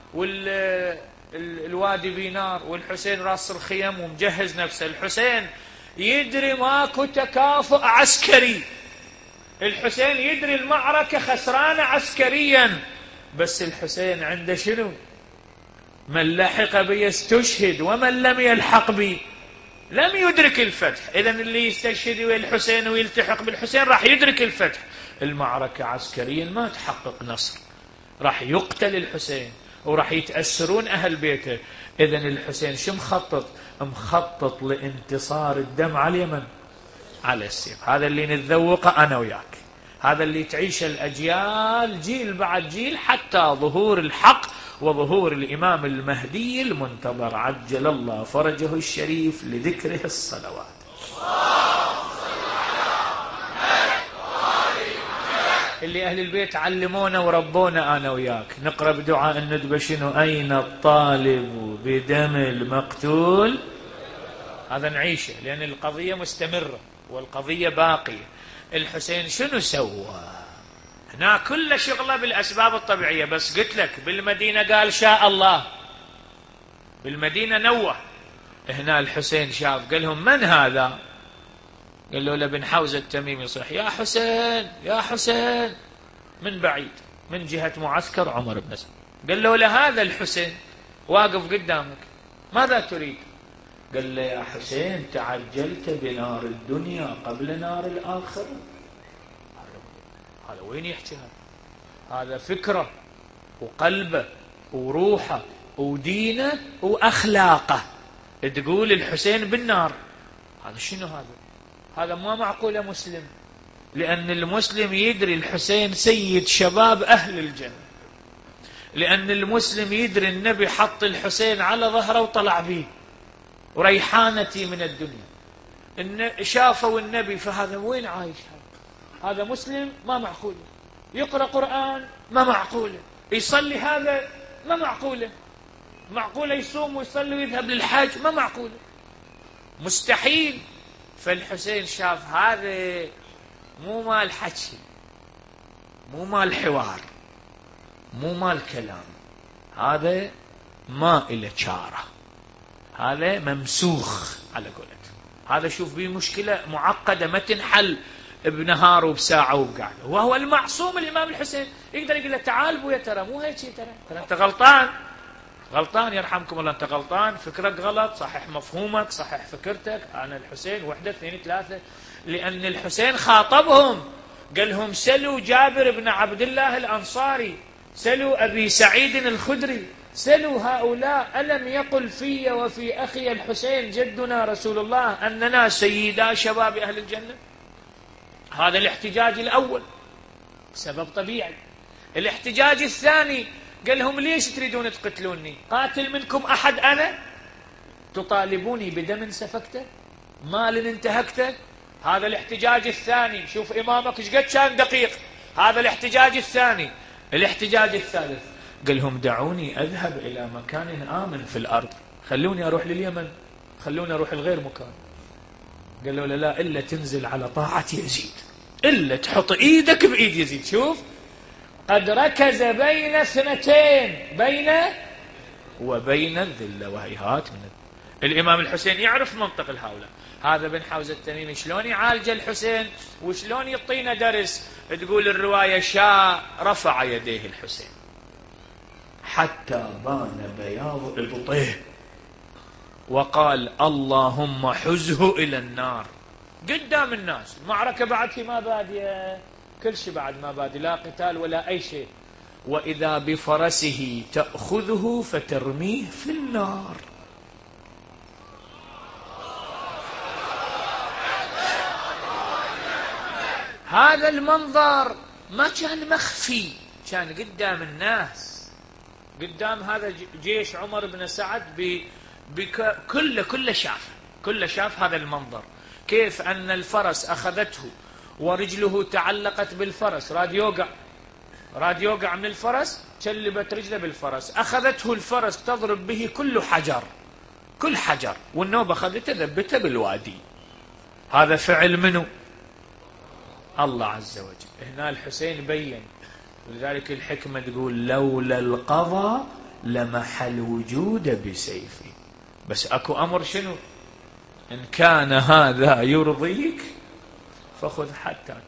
والوادي بنار، والحسين راس الخيم ومجهز نفسه. الحسين يدري ماكو تكافؤ عسكري، الحسين يدري المعركة خسرانة عسكريا، بس الحسين عنده شنو؟ من لحق بي يستشهد ومن لم يلحق بي لم يدرك الفتح. إذن اللي يستشهد الحسين ويلتحق بالحسين راح يدرك الفتح. المعركة عسكريا ما تحقق نصر، راح يقتل الحسين وراح يتأسرون أهل بيته. إذن الحسين شو مخطط؟ مخطط لانتصار الدم على اليمن، على السيف. هذا اللي نتذوقه أنا وياك، هذا اللي تعيش الأجيال جيل بعد جيل، حتى ظهور الحق وظهور الإمام المهدي المنتظر عجل الله فرجه الشريف لذكره الصلوات. اللي أهل البيت علمونا وربونا أنا وياك نقرأ بدعاء الندبة شنو؟ أين الطالب بدم المقتول. هذا نعيشه لأن القضية مستمرة والقضية باقية. الحسين شنو سوى؟ هنا كل شغله بالأسباب الطبيعية، بس قلت لك بالمدينة قال شاء الله، بالمدينة نوه. هنا الحسين شاف قال لهم من هذا؟ قال له لابن حوزة التميمي يصيح يا حسين يا حسين من بعيد من جهة معسكر عمر بن سعد. قال له لهذا الحسين واقف قدامك ماذا تريد؟ قال له يا حسين تعجلت بنار الدنيا قبل نار الآخرة. هذا وين يحكي؟ هذا هذا فكرة وقلبه وروحه ودينه وأخلاقه تقول الحسين بالنار. هذا شنو هذا؟ هذا ما معقوله مسلم، لأن المسلم يدري الحسين سيد شباب أهل الجنة، لأن المسلم يدري النبي حط الحسين على ظهره وطلع به وريحانتي من الدنيا. شافوا النبي، فهذا وين عايش؟ هذا هذا مسلم ما معقوله. يقرأ قرآن ما معقوله، يصلي هذا ما معقوله، معقوله يصوم ويصلي ويذهب للحج ما معقوله، مستحيل. فالحسين شاف هذا مو مال حكي، مو مال حوار، مو مال كلام، هذا ما إله شارة، هذا ممسوخ على قولته. هذا شوف بيه مشكلة معقدة ما تنحل بنهار وبساعة وبقعدة. وهو المعصوم الإمام الحسين يقدر يقول له تعال بويا ترى مو هيك، ترى ترى أنت غلطان غلطان يرحمكم الله، أنت غلطان، فكرك غلط، صحح مفهومك، صحح فكرتك، أنا الحسين وحدة اثنين ثلاثة. لأن الحسين خاطبهم قال لهم سلوا جابر بن عبد الله الأنصاري، سلوا أبي سعيد الخدري، سلوا هؤلاء ألم يقل في وفي أخي الحسين جدنا رسول الله أننا سيدا شباب أهل الجنة. هذا الاحتجاج الأول سبب طبيعي. الاحتجاج الثاني قال لهم ليش تريدون تقتلوني؟ قاتل منكم أحد أنا؟ تطالبوني بدم سفكته؟ مال انتهكته؟ هذا الاحتجاج الثاني. شوف إمامك ايش قد كان دقيق. هذا الاحتجاج الثاني. الاحتجاج الثالث قال لهم دعوني أذهب إلى مكان آمن في الأرض، خلوني أروح لليمن، خلوني أروح لغير مكان. قال له لا إلا تنزل على طاعة يزيد، إلا تحط إيدك بإيد يزيد. شوف قد ركز بين اثنتين، بين وبين الذلة وهيهات من الإمام الحسين يعرف منطق الهؤلاء. هذا بن حوزة التميمي شلون يعالج الحسين وشلون يعطينا درس. تقول الرواية شاء رفع يديه الحسين حتى بان بياض إبطيه وقال اللهم حزه إلى النار قدام الناس. المعركة بعد ما بادية، كل شيء بعد ما بادي، لا قتال ولا أي شيء. وإذا بفرسه تأخذه فترميه في النار. هذا المنظر ما كان مخفي، كان قدام الناس، قدام هذا جيش عمر بن سعد بكل كل شاف كل شاف هذا المنظر، كيف أن الفرس أخذته ورجله تعلقت بالفرس، راد يوقع راد يوقع من الفرس، شلبت رجله بالفرس، أخذته الفرس تضرب به كل حجر كل حجر، والنوبة أخذته ذبته بالوادي. هذا فعل منه الله عز وجل. هنا الحسين بين، ولذلك الحكمة تقول لولا القضاء لمح الوجود بسيفي. بس أكو أمر شنو؟ إن كان هذا يرضيك فخذ حتى ترضى.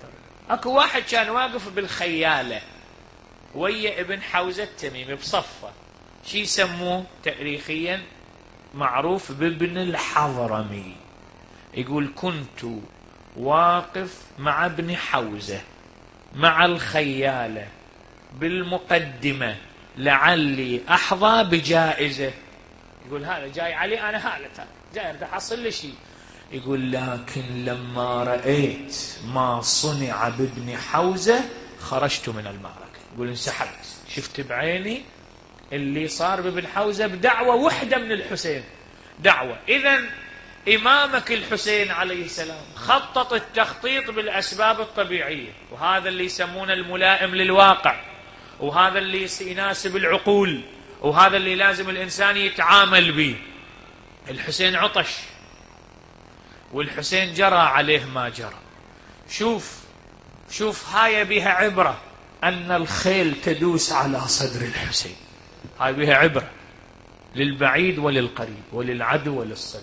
اكو واحد كان واقف بالخيالة ويا ابن حوزة التميمي بصفة، شي يسموه تاريخيا معروف بابن الحضرمي. يقول كنت واقف مع ابن حوزة مع الخيالة بالمقدمة لعلي أحظى بجائزة. يقول هذا جاي علي أنا هالة جاي أريد أحصل لي شيء. يقول لكن لما رأيت ما صنع بابن حوزة خرجت من المعركة. يقول انسحبت، شفت بعيني اللي صار بابن حوزة بدعوة وحدة من الحسين دعوة. إذن إمامك الحسين عليه السلام خطط التخطيط بالأسباب الطبيعية، وهذا اللي يسمونه الملائم للواقع، وهذا اللي يناسب العقول، وهذا اللي لازم الإنسان يتعامل به. الحسين عطش والحسين جرى عليه ما جرى. شوف شوف هاي بها عبرة أن الخيل تدوس على صدر الحسين، هاي بها عبرة للبعيد وللقريب وللعدو وللصديق.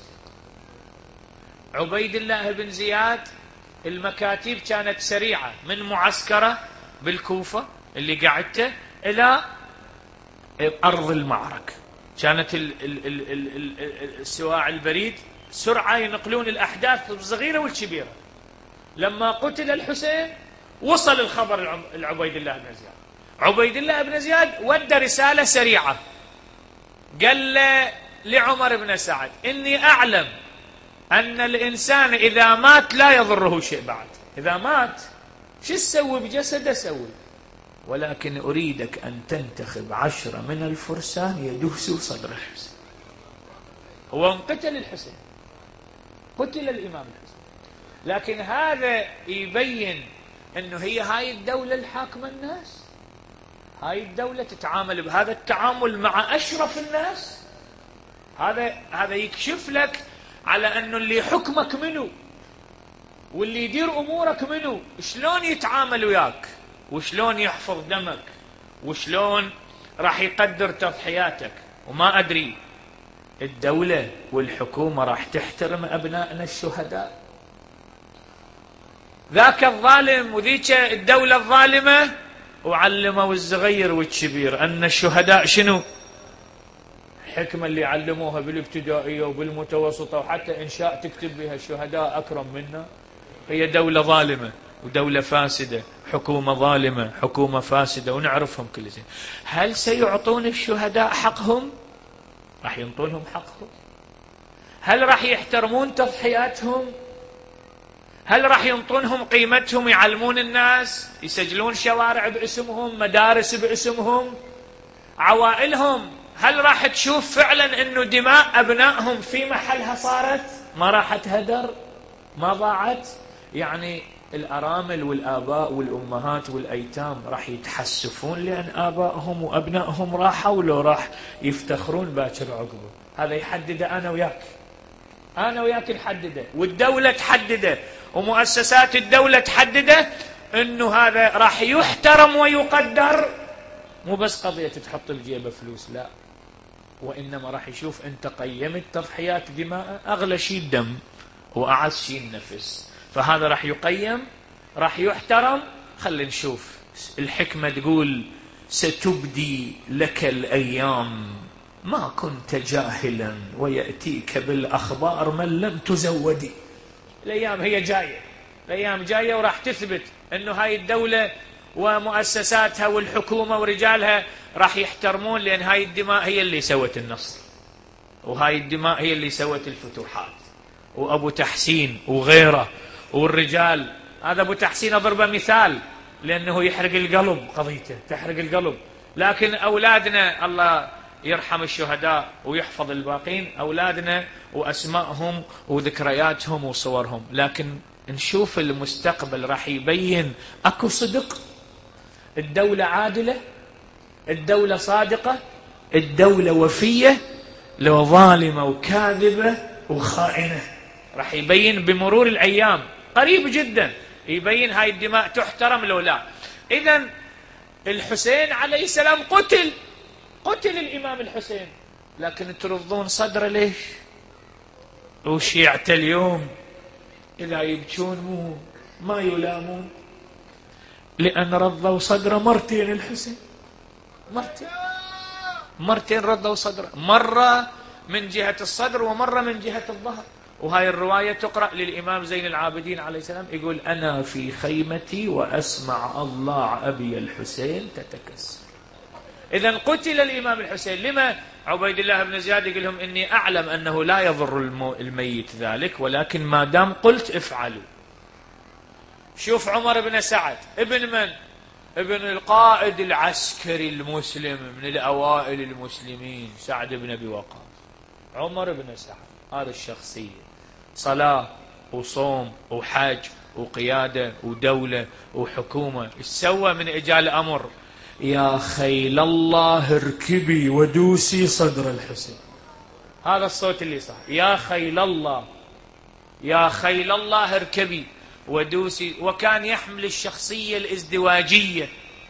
عبيد الله بن زياد المكاتيب كانت سريعة من معسكرة بالكوفة اللي قعدته إلى أرض المعركة. كانت ال ال ال ال ال السواع البريد سرعة ينقلون الأحداث الصغيرة والكبيرة. لما قتل الحسين وصل الخبر لعبيد الله بن زياد. عبيد الله بن زياد ودى رسالة سريعة، قال لعمر بن سعد إني أعلم أن الإنسان إذا مات لا يضره شيء بعد، إذا مات شو تسوي بجسده سوي، ولكن أريدك أن تنتخب عشرة من الفرسان يدوسوا صدر الحسين. هو انقتل الحسين، قتل الإمام الحسين، لكن هذا يبين أنه هي هاي الدولة الحاكمة الناس، هاي الدولة تتعامل بهذا التعامل مع أشرف الناس. هذا هذا يكشف لك على أنه اللي حكمك منه واللي يدير أمورك منه، شلون يتعامل وياك، وشلون يحفظ دمك، وشلون راح يقدر تضحياتك. وما أدري الدولة والحكومة راح تحترم أبنائنا الشهداء؟ ذاك الظالم وذيك الدولة الظالمة وعلموا الصغير والكبير أن الشهداء شنو؟ الحكمة اللي علموها بالابتدائية وبالمتوسطة وحتى إنشاء تكتب بها الشهداء أكرم منا. هي دولة ظالمة ودولة فاسدة، حكومة ظالمة، حكومة فاسدة، ونعرفهم كل شيء. هل سيعطون الشهداء حقهم؟ راح ينطونهم حقهم؟ هل راح يحترمون تضحياتهم؟ هل راح ينطونهم قيمتهم، يعلمون الناس، يسجلون شوارع باسمهم، مدارس باسمهم، عوائلهم؟ هل راح تشوف فعلا انه دماء ابنائهم في محلها صارت، ما راح تهدر، ما ضاعت؟ يعني الارامل والاباء والامهات والايتام راح يتحسفون لان ابائهم وابنائهم راحوا، لو راح يفتخرون باكر عقبه. هذا يحدده انا وياك، انا وياك نحدده، والدوله تحدده، ومؤسسات الدوله تحدده، انه هذا راح يحترم ويقدر. مو بس قضيه تحط بجيبه فلوس، لا، وإنما راح يشوف أنت قيمت تضحيات دماء، أغلى شيء الدم وأعز شيء النفس، فهذا راح يقيم، راح يحترم. خلينا نشوف الحكمة تقول ستبدي لك الأيام ما كنت جاهلا ويأتيك بالأخبار من لم تزودي. الأيام هي جاية، الأيام جاية وراح تثبت أنه هاي الدولة ومؤسساتها والحكومة ورجالها راح يحترمون، لأن هاي الدماء هي اللي سوت النصر، وهاي الدماء هي اللي سوت الفتوحات. وأبو تحسين وغيره والرجال، هذا أبو تحسين أضربه مثال لأنه يحرق القلب، قضيته تحرق القلب. لكن أولادنا الله يرحم الشهداء ويحفظ الباقين، أولادنا وأسمائهم وذكرياتهم وصورهم. لكن نشوف المستقبل راح يبين أكو صدق، الدولة عادلة، الدولة صادقة، الدولة وفية، لو ظالمة وكاذبة وخائنة. راح يبين بمرور الأيام قريب جدا، يبين هاي الدماء تحترم لو لا. إذن الحسين عليه السلام قتل، قتل الإمام الحسين، لكن ترضون صدره ليش؟ وشيعة اليوم إذا يبكون مو ما يلامون، لأن رضوا صدره مرتين الحسين، مرتين مرتين رضوا صدره، مرة من جهة الصدر ومرة من جهة الظهر. وهاي الرواية تقرأ للإمام زين العابدين عليه السلام، يقول أنا في خيمتي وأسمع أضلاع أبي الحسين تتكسر. إذن قتل الإمام الحسين. لما عبيد الله بن زياد يقول لهم إني أعلم أنه لا يضر الميت ذلك، ولكن ما دام قلت افعلوا. شوف عمر بن سعد ابن من؟ ابن القائد العسكري المسلم من الأوائل المسلمين، سعد بن أبي وقاص. عمر بن سعد هذا الشخصية، صلاة وصوم وحج وقيادة ودولة وحكومة. ايش سوى من إجال أمر؟ يا خيل الله اركبي ودوسي صدر الحسين. هذا الصوت اللي صح، يا خيل الله، يا خيل الله اركبي ودوسي. وكان يحمل الشخصية الازدواجية،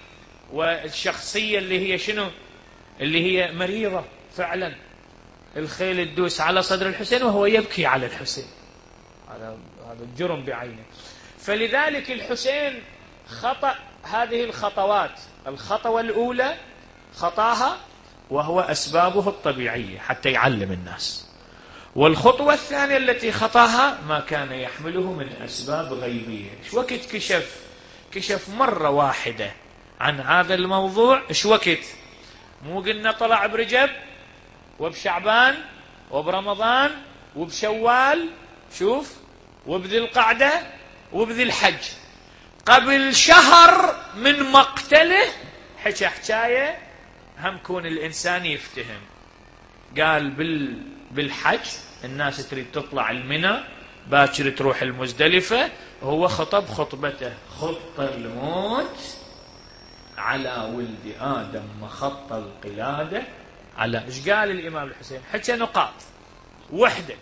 والشخصية اللي هي شنو؟ اللي هي مريضة فعلا. الخيل تدوس على صدر الحسين وهو يبكي على الحسين، هذا هذا الجرم بعينه. فلذلك الحسين خطأ هذه الخطوات. الخطوة الأولى خطاها وهو أسبابه الطبيعية حتى يعلم الناس، والخطوة الثانية التي خطاها ما كان يحمله من أسباب غيبية. ايش وقت كشف؟ كشف مرة واحدة عن هذا الموضوع. ايش وقت؟ مو قلنا طلع برجب وبشعبان وبرمضان وبشوال، شوف، وبذي القعدة وبذي الحج. قبل شهر من مقتله حكى حكاية هم كون الإنسان يفتهم. قال بال بالحج الناس تريد تطلع المنى، باكر تروح المزدلفة، وهو خطب خطبته خط الموت على ولد آدم مخط القلادة على. ايش قال الإمام الحسين؟ حكى نقاط. وحدة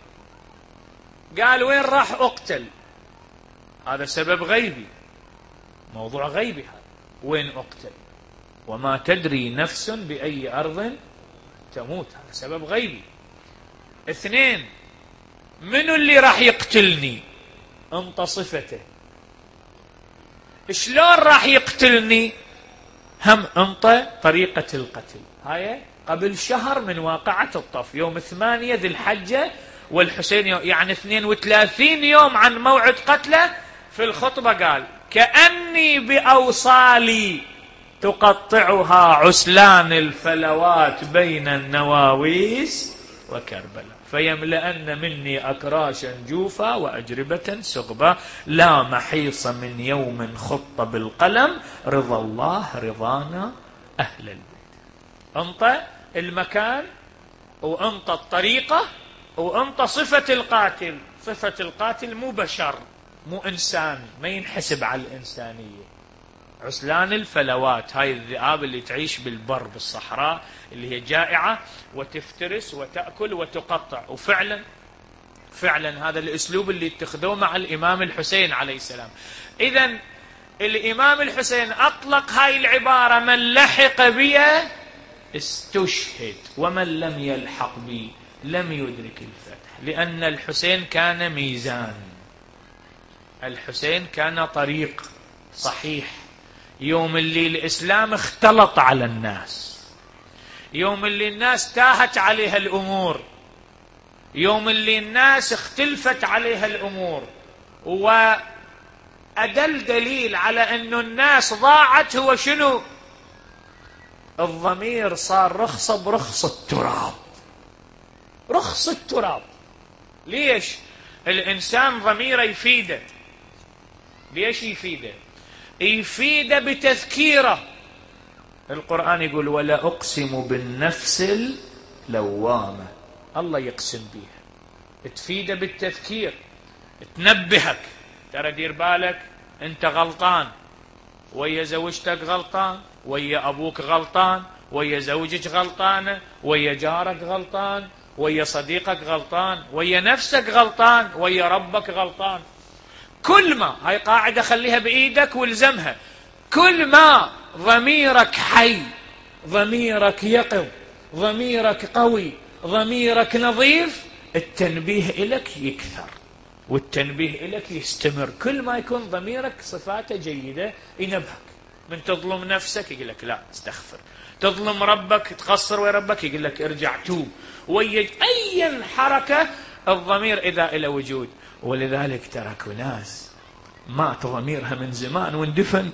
قال وين راح أقتل؟ هذا سبب غيبي، موضوع غيبي هذا، وين أقتل؟ وما تدري نفس بأي أرض تموت، هذا سبب غيبي. اثنين، منو اللي راح يقتلني؟ انت صفته. شلون راح يقتلني؟ هم انت طريقة القتل. هاي قبل شهر من واقعة الطف، يوم ثمانية ذي الحجة، والحسين يعني اثنين وثلاثين يوم عن موعد قتله. في الخطبة قال كأني بأوصالي تقطعها عسلان الفلوات بين النواويس وكربلاء، فيملأن مني أكراشا جوفا وأجربة سغبا، لا محيص من يوم خط بالقلم، رضا الله رضانا أهل البيت. انت المكان وانت الطريقة وانت صفة القاتل. صفة القاتل مو بشر، مو إنسان، ما ينحسب على الإنسانية. عسلان الفلوات، هاي الذئاب اللي تعيش بالبر بالصحراء، اللي هي جائعة وتفترس وتأكل وتقطع. وفعلا فعلا هذا الأسلوب اللي اتخذوه مع الإمام الحسين عليه السلام. إذن الإمام الحسين أطلق هاي العبارة من لحق بي استشهد ومن لم يلحق بي لم يدرك الفتح، لأن الحسين كان ميزان، الحسين كان طريق صحيح. يوم اللي الإسلام اختلط على الناس، يوم اللي الناس تاهت عليها الأمور، يوم اللي الناس اختلفت عليها الأمور، وأدل دليل على أن الناس ضاعت هو شنو؟ الضمير صار رخصة برخص التراب، رخص التراب. ليش؟ الإنسان ضميره يفيده. ليش يفيده؟ يفيده بتذكيره. القرآن يقول ولا أقسم بالنفس اللوامة، الله يقسم بها، تفيده بالتذكير، تنبهك، ترى دير بالك انت غلطان، ويا زوجتك غلطان، ويا أبوك غلطان، ويا زوجك غلطانة، ويا جارك غلطان، ويا صديقك غلطان، ويا نفسك غلطان، ويا ربك غلطان. كل ما، هاي قاعدة خليها بإيدك والزمها، كل ما ضميرك حي، ضميرك يقظ، ضميرك قوي، ضميرك نظيف، التنبيه إلك يكثر والتنبيه إلك يستمر. كل ما يكون ضميرك صفاته جيدة ينبهك. من تظلم نفسك يقول لك لا استغفر، تظلم ربك تقصر ويا ربك يقول لك ارجع توب، ويج أي حركة الضمير إذا إلى وجود. ولذلك تركوا ناس مات ضميرها من زمان واندفن،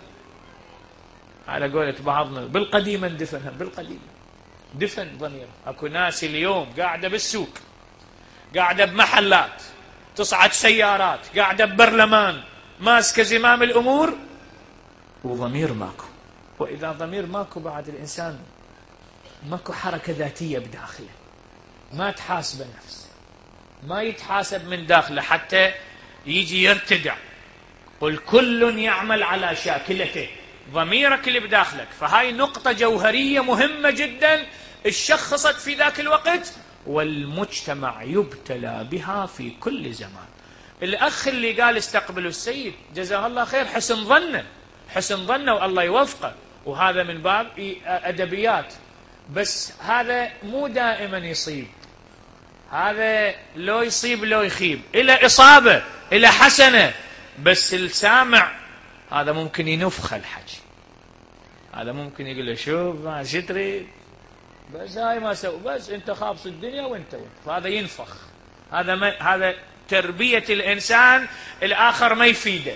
على قولة بعضنا بالقديم اندفن، بالقديم دفن ضمير. اكو ناس اليوم قاعدة بالسوق، قاعدة بمحلات، تصعد سيارات، قاعدة ببرلمان، ماسكة زمام الأمور وضمير ماكو. وإذا ضمير ماكو بعد الإنسان ماكو حركة ذاتية بداخله، ما تحاسب نفسه، ما يتحاسب من داخله حتى يجي يرتدع. قل كل يعمل على شاكلته، ضميرك اللي بداخلك. فهاي نقطة جوهرية مهمة جدا اشخصت في ذاك الوقت، والمجتمع يبتلى بها في كل زمان. الأخ اللي قال استقبلوا السيد جزاه الله خير، حسن ظنه، حسن ظنه والله يوفقه، وهذا من باب أدبيات، بس هذا مو دائما يصيب، هذا لو يصيب لو يخيب، إلى إصابة إلى حسنة، بس السامع هذا ممكن ينفخ الحكي، هذا ممكن يقول له شوف ما شو تريد، بس هاي ما سوي، بس انت خابص الدنيا وانت وانت، فهذا ينفخ. هذا ما هذا تربية الإنسان الآخر ما يفيده.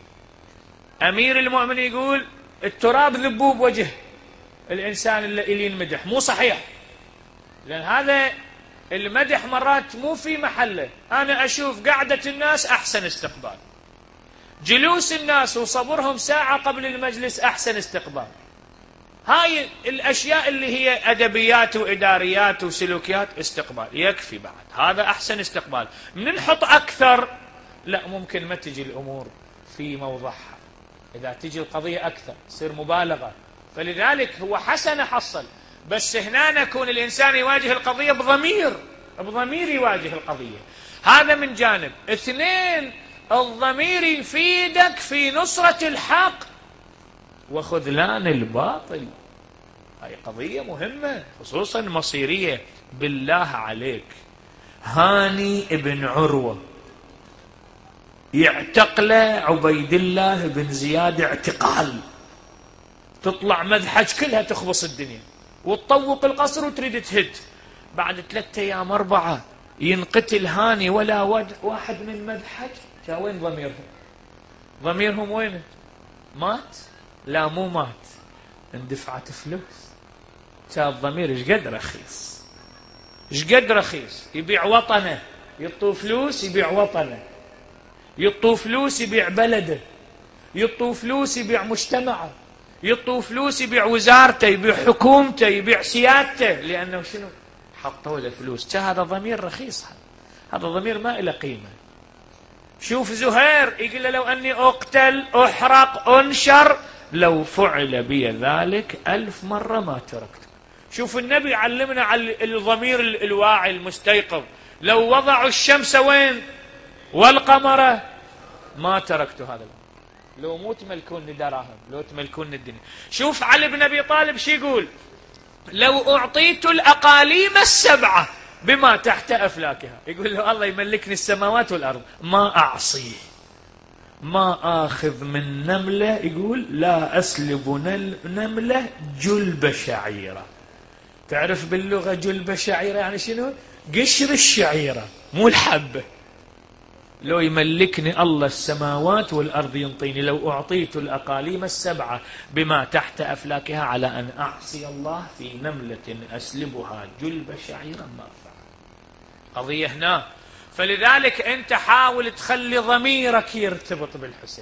أمير المؤمنين يقول التراب ذبوب وجه الإنسان اللي ينمدح، مو صحيح، لأن هذا المدح مرات مو في محله. أنا أشوف قعدة الناس أحسن استقبال، جلوس الناس وصبرهم ساعة قبل المجلس أحسن استقبال. هاي الأشياء اللي هي أدبيات وإداريات وسلوكيات استقبال يكفي، بعد هذا أحسن استقبال. من نحط أكثر لا ممكن ما تجي الأمور في موضعها، إذا تجي القضية أكثر تصير مبالغة. فلذلك هو حسن حصل، بس هنا يكون الإنسان يواجه القضية بضمير، بضمير يواجه القضية. هذا من جانب. اثنين، الضمير يفيدك في نصرة الحق وخذلان الباطل. هاي قضية مهمة خصوصا مصيرية. بالله عليك، هاني ابن عروة يعتقل عبيد الله بن زياد اعتقال، تطلع مذحج كلها تخبص الدنيا وتطوق القصر وتريد تهد، بعد ثلاثة ايام اربعة ينقتل هاني ولا واحد من مذحج. وين ضميرهم؟ ضميرهم وين؟ مات؟ لا مو مات، اندفعت فلوس. كان الضمير ايش قد رخيص، ايش قد رخيص، يبيع وطنه، يطو فلوس يبيع وطنه، يطو فلوس يبيع بلده، يطو فلوس يبيع مجتمعه، يطو فلوس يبيع وزارته، يبيع حكومته، يبيع سيادته، لأنه شنو؟ حطوا له فلوس. هذا ضمير رخيص، هذا ضمير ما له قيمة. شوف زهير يقول له لو أني أقتل أحرق أنشر لو فعل بي ذلك ألف مرة ما تركت. شوف النبي علمنا على الضمير الواعي المستيقظ، لو وضعوا الشمس وين والقمر ما تركت هذا، لو مو تملكون دراهم، لو تملكون الدنيا. شوف علي بن أبي طالب شي يقول، لو أعطيت الأقاليم السبعة بما تحت أفلاكها، يقول له الله يملكني السماوات والأرض ما أعصيه، ما آخذ من نملة، يقول لا أسلب نملة جلب شعيرة. تعرف باللغة جلب شعيرة يعني شنو؟ قشر الشعيرة مو الحبة. لو يملكني الله السماوات والأرض ينطيني، لو أعطيت الأقاليم السبعة بما تحت أفلاكها على أن أعصي الله في نملة أسلبها جلب شعيرا ما أفعل. قضية هنا. فلذلك أنت حاول تخلي ضميرك يرتبط بالحسين،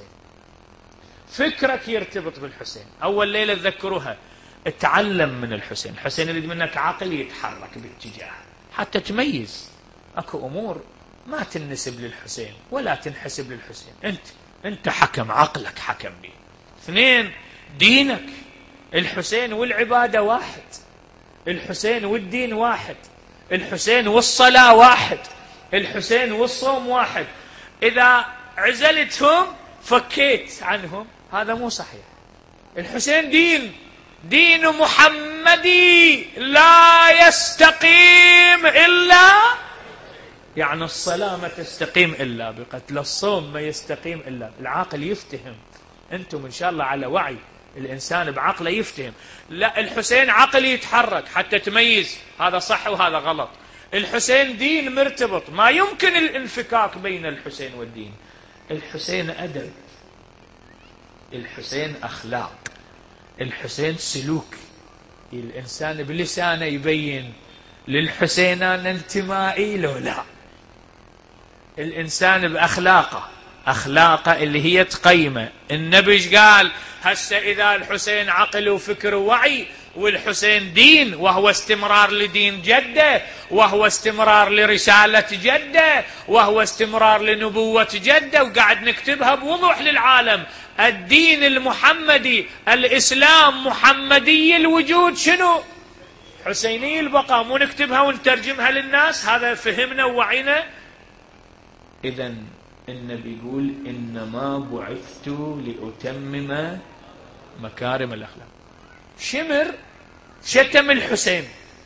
فكرك يرتبط بالحسين. أول ليلة تذكروها، اتعلم من الحسين. الحسين يريد منك عقل يتحرك باتجاه حتى تميز. أكو أمور ما تنسب للحسين ولا تنحسب للحسين، أنت أنت حكم، عقلك حكم به. اثنين، دينك. الحسين والعبادة واحد، الحسين والدين واحد، الحسين والصلاة واحد، الحسين والصوم واحد. إذا عزلتهم فكيت عنهم هذا مو صحيح. الحسين دين، دين محمدي لا يستقيم إلا، يعني الصلاة ما تستقيم إلا بقتل، الصوم ما يستقيم إلا. العاقل يفتهم. أنتم إن شاء الله على وعي الإنسان بعقله يفتهم. لا، الحسين عقل يتحرك حتى تميز هذا صح وهذا غلط. الحسين دين مرتبط، ما يمكن الانفكاك بين الحسين والدين. الحسين أدب، الحسين أخلاق، الحسين سلوك. الإنسان بلسانه يبين للحسين أنا انتمائي لو لا. الإنسان بأخلاقه، أخلاقه اللي هي تقيمه. النبي قال هسه إذا الحسين عقل وفكر ووعي، والحسين دين، وهو استمرار لدين جده، وهو استمرار لرسالة جده، وهو استمرار لنبوة جده، وقاعد نكتبها بوضوح للعالم. الدين المحمدي، الإسلام محمدي الوجود، شنو؟ حسيني البقاء. مو نكتبها ونترجمها للناس، هذا فهمنا ووعينا. إذن النبي يقول إنما بعثت لأتمم مكارم الأخلاق. شمر شتم الحسين،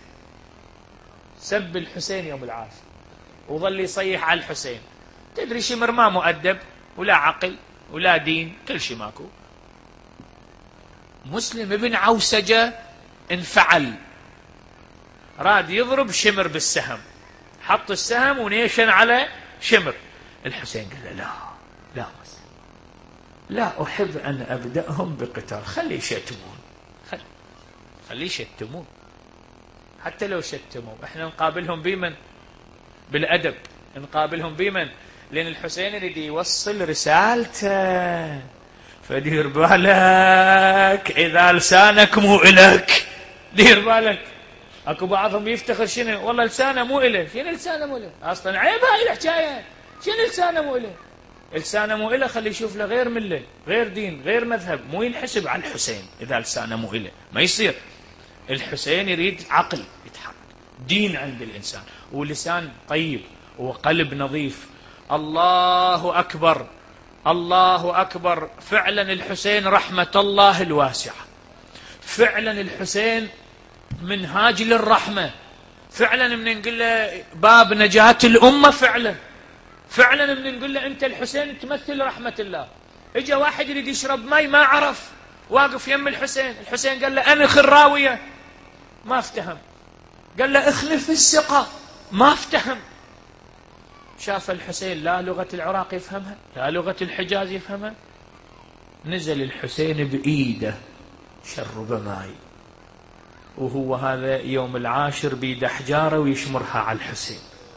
سب الحسين يوم العاشر، وظل يصيح على الحسين. تدري شمر ما مؤدب ولا عقل ولا دين، كل شيء ماكو. مسلم ابن عوسجة انفعل، راد يضرب شمر بالسهم، حط السهم ونيشن على شمر. الحسين قال له لا لا مسلم، لا أحب أن أبدأهم بقتال، خلي يشتمون، خلي خلي يشتمون، حتى لو شتموا احنا نقابلهم بمن؟ بالأدب، نقابلهم بمن؟ لأن الحسين يريد يوصل رسالته. فدير بالك إذا لسانك مو إلك، دير بالك. اكو بعضهم يفتخر شنو؟ والله لسانه مو إله. شنو لسانه مو إله؟ اصلا عيب هاي الحكايه. شنو لسانه مو إله؟ لسانه مو إله خليه يشوف له غير مله، غير دين، غير مذهب، مو ينحسب على الحسين اذا لسانه مو إله، ما يصير. الحسين يريد عقل يتحرك، دين عند الانسان، ولسان طيب وقلب نظيف. الله اكبر، الله اكبر. فعلا الحسين رحمه الله الواسعه، فعلا الحسين منهاج للرحمة، فعلا من نقول له باب نجاة الأمة، فعلا فعلا من نقول له أنت الحسين تمثل رحمة الله. إجا واحد يريد يشرب ماء ما عرف، واقف يم الحسين، الحسين قال له أنخ الراوية، ما افتهم. قال له اخلف السقة، ما افتهم. شاف الحسين لا لغة العراق يفهمها لا لغة الحجاز يفهمها، نزل الحسين بإيده شرب ماي، وهو هذا يوم العاشر بيد حجارة ويشمرها على الحسين،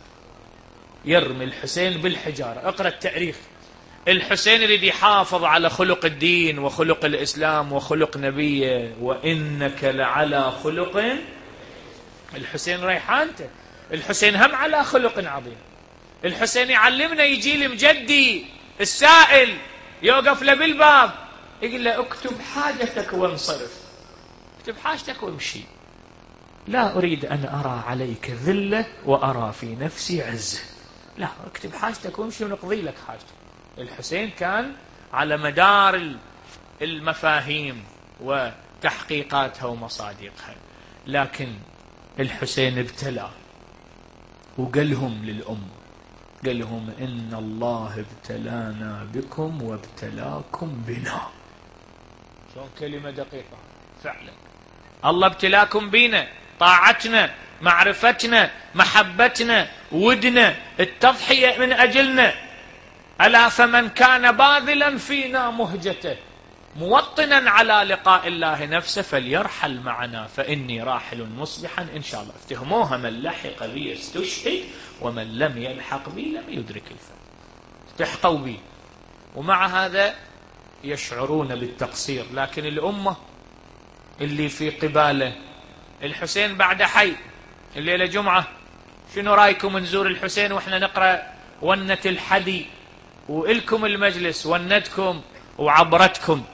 يرمي الحسين بالحجارة. اقرأ التاريخ. الحسين يريد يحافظ على خلق الدين وخلق الإسلام وخلق نبيه. وإنك لعلى خلق، الحسين ريحانته، الحسين هم على خلق عظيم. الحسين يعلمنا، يجي لمجدي السائل يوقف له بالباب يقول له اكتب حاجتك وانصرف، اكتب حاجتك وامشي، لا أريد أن أرى عليك ذلة وأرى في نفسي عزة، لا اكتب حاجتك وامشي ونقضي لك حاجتك. الحسين كان على مدار المفاهيم وتحقيقاتها ومصادقها، لكن الحسين ابتلى وقال لهم للأمة، قال لهم إن الله ابتلانا بكم وابتلاكم بنا. شلون كلمة دقيقة فعلا. الله ابتلاكم بينا، طاعتنا، معرفتنا، محبتنا، ودنا، التضحية من أجلنا. ألا فمن كان باذلا فينا مهجته موطنا على لقاء الله نفسه فليرحل معنا فإني راحل مصبحا إن شاء الله. افتهموها، من لحق بي استشهد ومن لم يلحق بي لم يدرك الفوز. تحقوا بي، ومع هذا يشعرون بالتقصير. لكن الأمة اللي في قباله الحسين بعد حي، الليلة جمعة، شنو رأيكم نزور الحسين وإحنا نقرأ ونة الحدي، وإلكم المجلس وندكم وعبرتكم.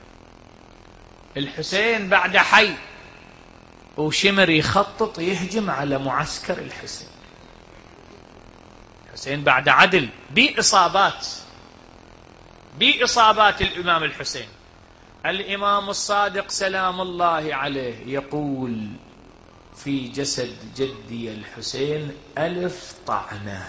الحسين بعد حي، وشمر يخطط يهجم على معسكر الحسين. الحسين بعد عدل بإصابات، بإصابات الإمام الحسين. الإمام الصادق سلام الله عليه يقول في جسد جدي الحسين ألف طعنة.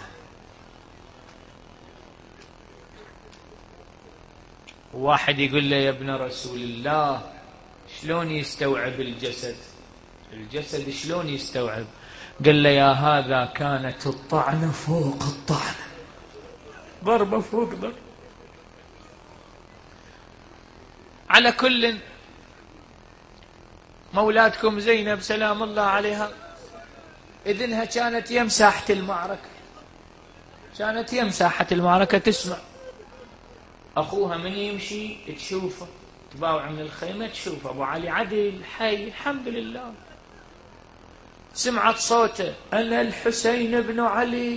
واحد يقول له يا ابن رسول الله شلون يستوعب الجسد؟ الجسد شلون يستوعب؟ قال له يا هذا كانت الطعنة فوق الطعنة، ضربة فوق ضربة. على كل، مولاتكم زينب سلام الله عليها إذنها كانت يم ساحة المعركة، كانت يم ساحة المعركة تسمع أخوها من يمشي تشوفه، تباوع من الخيمة تشوفه، أبو علي عدل حي الحمد لله. سمعت صوته أنا الحسين بن علي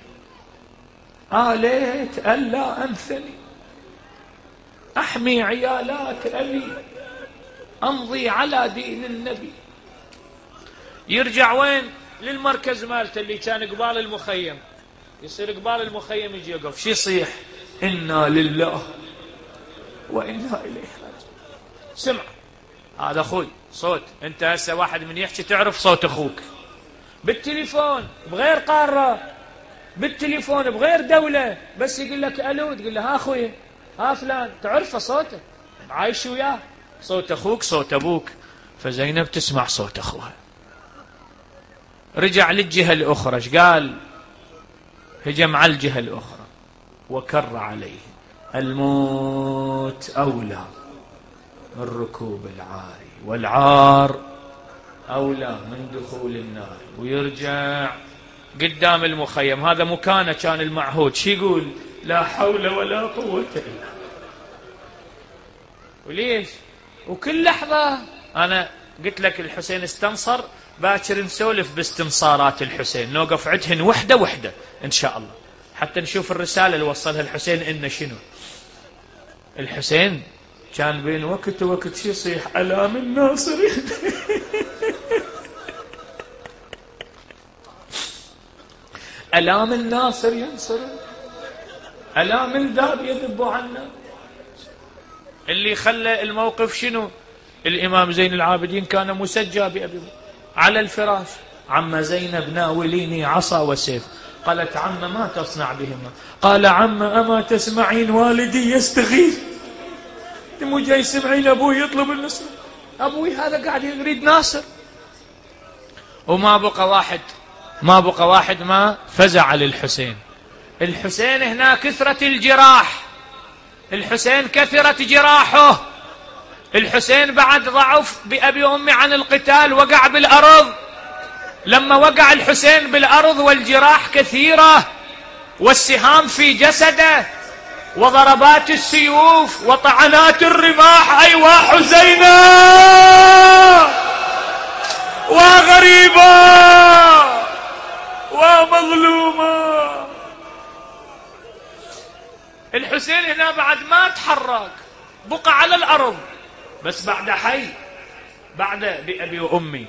آليت ألا أنثني أحمي عيالات أبي أمضي على دين النبي. يرجع وين؟ للمركز مالته اللي كان قبال المخيم. يصير قبال المخيم يجي يقف، شي يصيح؟ إنا لله وإنا إليه راجعون. سمع هذا أخوي صوت، أنت هسه واحد من يحكي تعرف صوت أخوك بالتليفون بغير قارة، بالتليفون بغير دولة، بس يقول لك ألو تقول له ها أخوي ها فلان، تعرفه صوته، عايش وياه، صوت أخوك صوت أبوك. فزينب تسمع صوت أخوها. رجع للجهة الأخرى، ايش قال؟ هجم على الجهة الأخرى وكر عليه الموت أولى من ركوب العار، والعار أولى من دخول النار. ويرجع قدام المخيم، هذا مكانه كان المعهود، شي يقول؟ لا حول ولا قوة إلا. وليش؟ وكل لحظة أنا قلت لك الحسين استنصر، باكر نسولف باستنصارات الحسين، نوقف عدهن وحدة وحدة إن شاء الله، حتى نشوف الرسالة اللي وصلها الحسين إن شنو. الحسين كان بين وقت ووقت شي يصيح ألام الناصرين ألام الناصر ينصر، ألام الذاب يذب عنا. اللي خلى الموقف شنو؟ الإمام زين العابدين كان مسجى بأبي على الفراش، عم زينب ناوليني عصا وسيف. قالت عم ما تصنع بهما؟ قال عم أما تسمعين والدي يستغيث؟ مو جاي سمعين أبوي يطلب النصر؟ أبوي هذا قاعد يريد ناصر. وما بقى واحد، ما بقى واحد ما فزع للحسين. الحسين هنا كثرة الجراح، الحسين كثرت جراحه، الحسين بعد ضعف بأبي أمي عن القتال، وقع بالأرض. لما وقع الحسين بالأرض والجراح كثيرة والسهام في جسده وضربات السيوف وطعنات الرماح، أيوا حسينا وغريبا ومظلوما. الحسين هنا بعد ما تحرك، بقى على الأرض، بس بعد حي، بعد بأبي وأمي.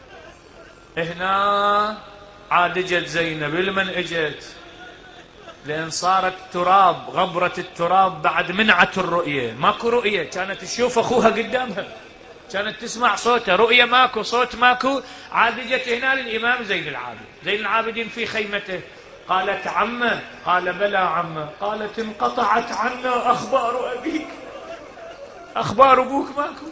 هنا عاد اجت زينب، لمن اجت؟ لأن صارت تراب، غبرة التراب بعد منعة الرؤية، ماكو رؤية، كانت تشوف أخوها قدامها، كانت تسمع صوته، رؤية ماكو، صوت ماكو. عاد اجت هنا للإمام زين العابدين، زين العابدين في خيمته. قالت عمه، قال بلى عمه. قالت انقطعت عنا أخبار أبيك، أخبار أبوك ماكو.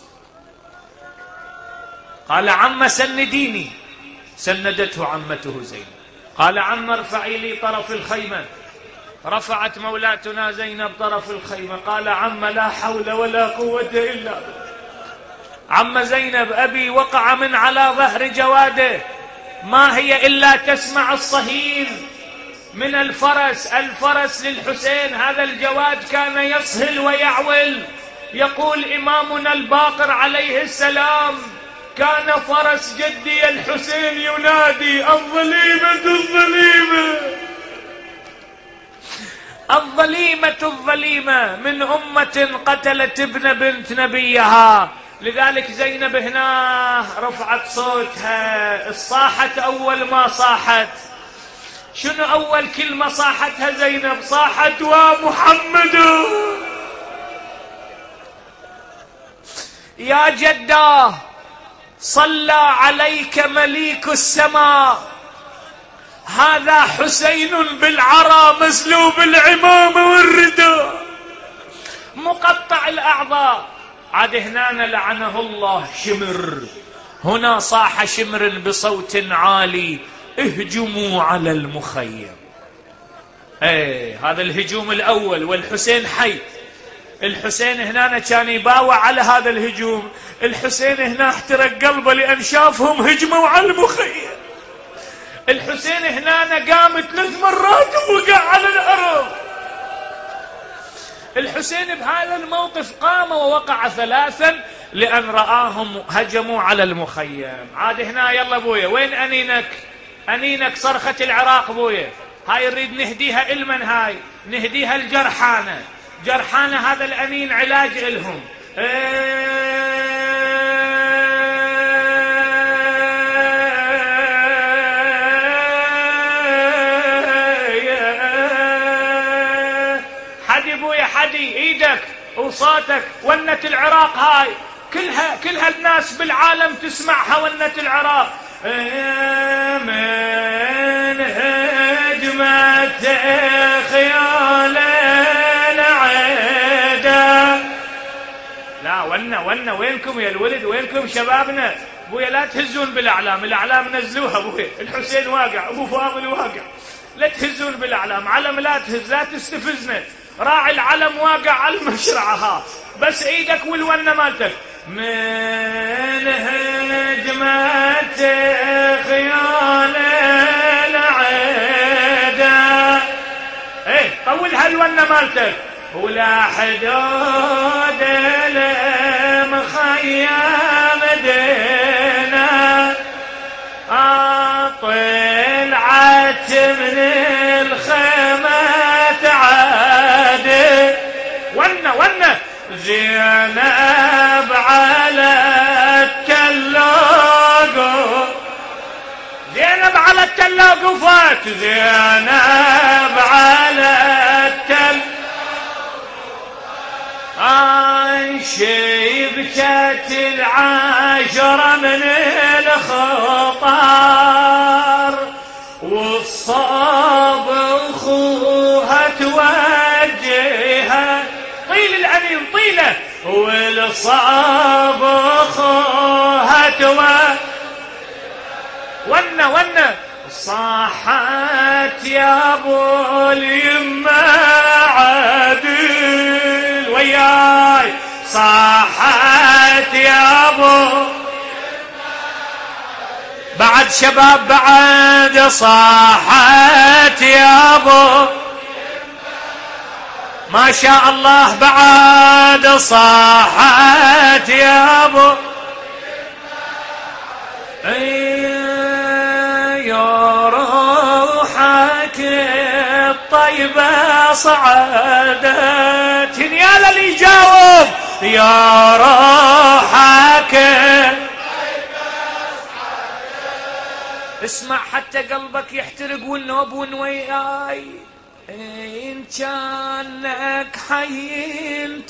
قال عمه سنديني، سندته عمته زينب. قال عمه ارفعي لي طرف الخيمة، رفعت مولاتنا زينب طرف الخيمة. قال عمه لا حول ولا قوة إلا بالله. عم زينب أبي وقع من على ظهر جواده، ما هي إلا تسمع الصهيل من الفرس، الفرس للحسين. هذا الجواد كان يصهل ويعول. يقول إمامنا الباقر عليه السلام كان فرس جدي الحسين ينادي الظليمة الظليمة الظليمة الظليمة من أمة قتلت ابن بنت نبيها. لذلك زينب هنا رفعت صوتها، الصاحت أول ما صاحت. شنو أول كلمة صاحتها زينب؟ صاحت ومحمد يا جداه صلى عليك مليك السماء، هذا حسين بالعرى مسلوب العمامة والرداء مقطع الأعضاء. عاد هنا لعنه الله شمر، هنا صاح شمر بصوت عالي: اهجموا على المخيم. ايه هذا الهجوم الاول، والحسين حي. الحسين هنا كان يباوع على هذا الهجوم، الحسين هنا احترق قلبه لأن شافهم هجموا على المخيم. الحسين هنا قام ثلاث مرات ووقع على الأرض. الحسين بهذا الموقف قام ووقع ثلاثا لأن رآهم هجموا على المخيم. عاد هنا يلا بويا، وين أنينك؟ أنينك صرخة العراق بويا، هاي نريد نهديها إلمن، هاي نهديها الجرحانة. جرحانة هذا الأنين علاج إلهم. حدي بويا حدي ايدك وصوتك، ونة العراق هاي كلها كلها الناس بالعالم تسمعها، ونة العراق. من هجمت خيال لا ونا ونا وينكم يا الولد؟ وينكم شبابنا؟ بويا لا تهزون بالاعلام، الاعلام نزلوها بويا. الحسين واقع، ابو فاضل واقع، لا تهزون بالاعلام، علم لا تهز، لا تستفزنا. راعي العلم واقع على المشرعه، ها بس ايدك والونه مالتك. من هجمت خيال العدا، ايه طولها الونه مالتك. ولا حدود المخيم دينا، طلعت من الخيمة عاد. ونة ونة زينب على التلاق، زينب على التلاق وفات، زينب على التلاق شبكت العاشرة من الخطر، والصاب اخوها توجهها. طيل الأنين طيلة، والصاب اخوها توجهها. ونة ونة صاحت يا ابو اليمة عادل، وياي صاحت يا ابو، بعد شباب بعد صاحت يا ابو، ما شاء الله بعد صاحت يا ابو. يا روحك الطيبة صعدت، يا اللي يجاوب. يا روحك اسمع حتى قلبك يحترق والنوب ونوياي. إن كان لك حي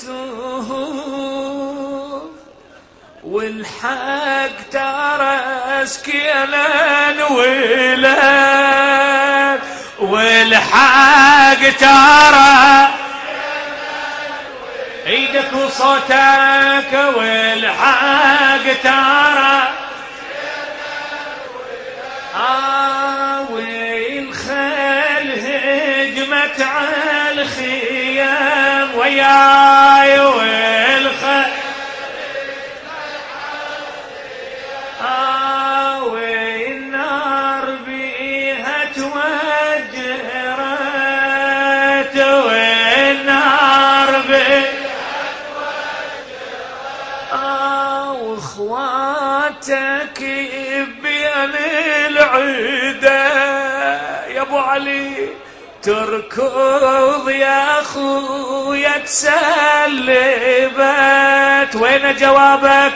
تهوب، والحق ترى سكينا الولاد، والحق ترى ايدك وصوتك، والحق ترى آه وين خل هجمت على الخيام وياي، والخل آه والنار بيها توجرت، والنار بيها آه واخواتك بين العدا يا ابو علي تركض يا اخويا تسلبت. وين جوابك؟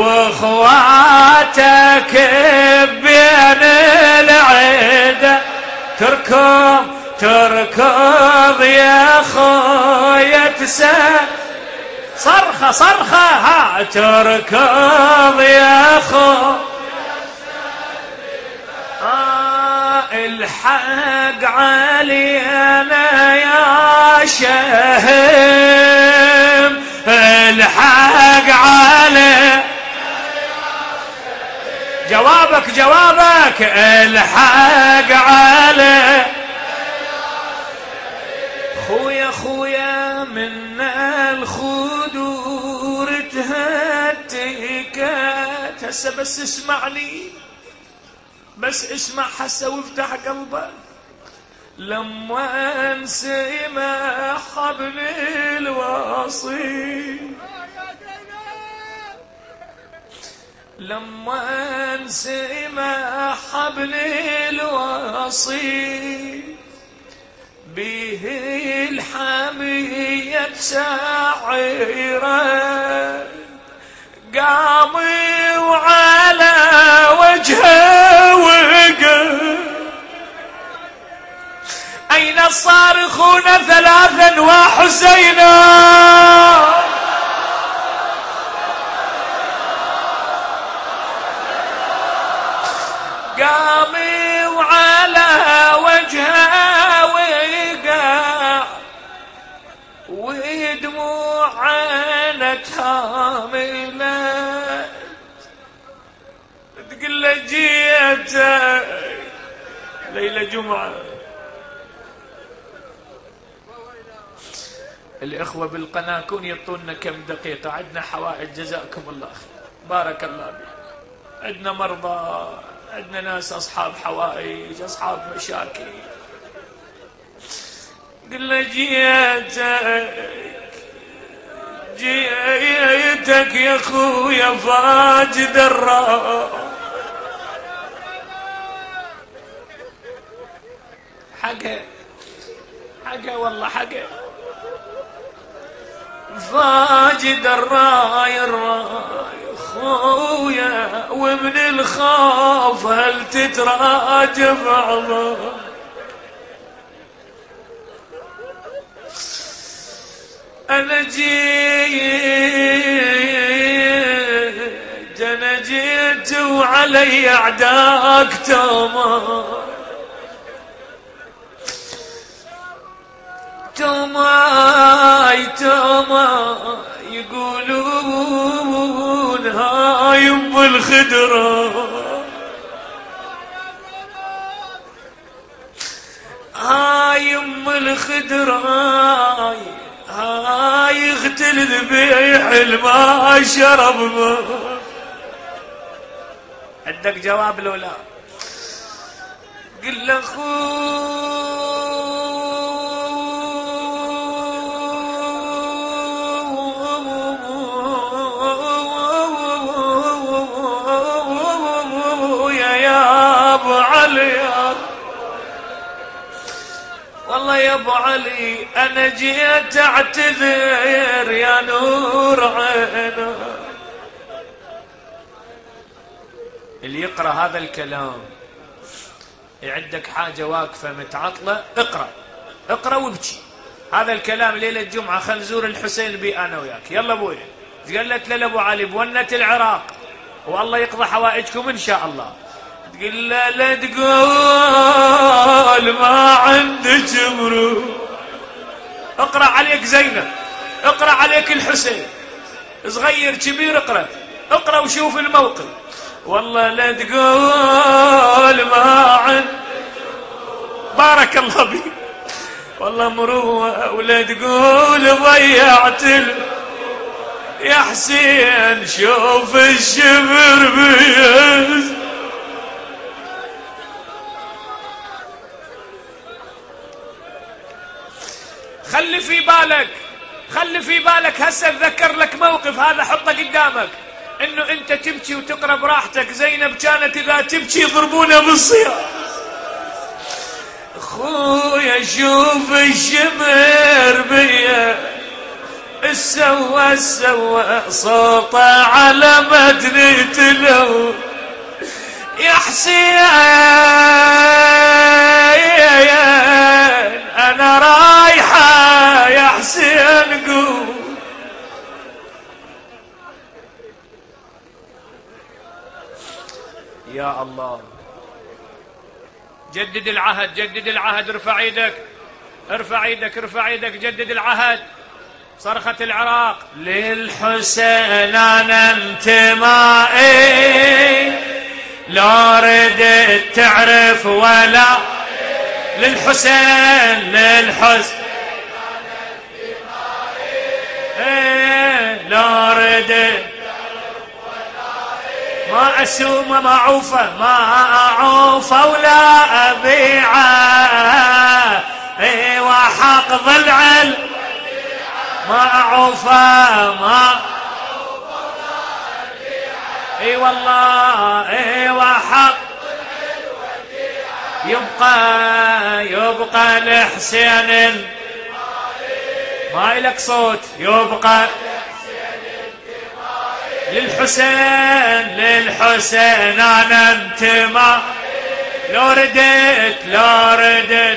واخواتك بين العدا تركض تركض يا اخويا تسلبت. صرخة صرخة ها تركض يا اخو آه الحق علينا يا شهم، الحق عليه. جوابك جوابك الحق عليه. خويا خويا من الخدور تهتكت. هسه بس اسمعني، بس اسمع حسه وافتح قلبك. لما انسمع حبل الوصي، لما انسمع حبل الوصي به الحمية سعيرة قامي وعلى وجهه وقف. أين الصارخون ثلاثا وحسينا؟ قامي وعلى وجهه وقع ودموع عينتها ملت. تقول له جيتك ليلة جمعة. الإخوة بالقناة كون يعطونا كم دقيقة، عندنا حوائج جزاكم الله خير، بارك الله بكم. عندنا مرضى، عندنا ناس أصحاب حوائج، أصحاب مشاكل. قلنا جيتك جيتك يا أخويا فاجد الراء. حقه حقه والله حقه. فاجد الراي الراي خويا، ومن الخوف هل تتراجف عظام. انا جيت انا جيت وعلي اعداك تمام تماي تماي. يقولون هاي ام الخدرة، هاي ام الخدرة، هاي اخت الذبيح الما شرب ما. عندك جواب لو لا؟ قل له والله يا ابو علي انا جيت اعتذر يا نور عينه. اللي يقرأ هذا الكلام عندك حاجة واقفة متعطلة اقرأ اقرأ وابكي. هذا الكلام ليلة الجمعة خل نزور الحسين بي انا وياك. يلا ابوي قالت له ابو علي بونة العراق والله يقضى حوائجكم ان شاء الله. تقول له لا تقول ما عندك مرو. اقرأ عليك زينب، اقرأ عليك الحسين، صغير كبير اقرأ اقرأ وشوف الموقف. والله لا تقول ما عندك، بارك الله بي والله مروة، ولا تقول ضيعت يا حسين شوف الشبر بيز. خلي في بالك خلي في بالك هسه اتذكر لك موقف هذا حطه قدامك، انه انت تبكي وتقرا براحتك. زينب كانت اذا تبكي يضربونها بالصياح. خويا شوف الشمر بيا السوا السوا صوته على مدني تلو يا حسين انا رايحه يا حسين قول. يا الله جدد العهد جدد العهد. ارفع ايدك ارفع ايدك ارفع ايدك. جدد العهد صرخة العراق. للحسين أنا انتمائي لا ردت تعرف ولا للحسين للحسين ايه لا ردت ما أسوم ما أعوفه ما أعوفه ولا أبيعه ايه وحق ضلع ما أعوفه ما اي والله اي وحق يبقى يبقى لحسين ما إلك صوت يبقى للحسين للحسين أنا انتمى لو ردت لو ردت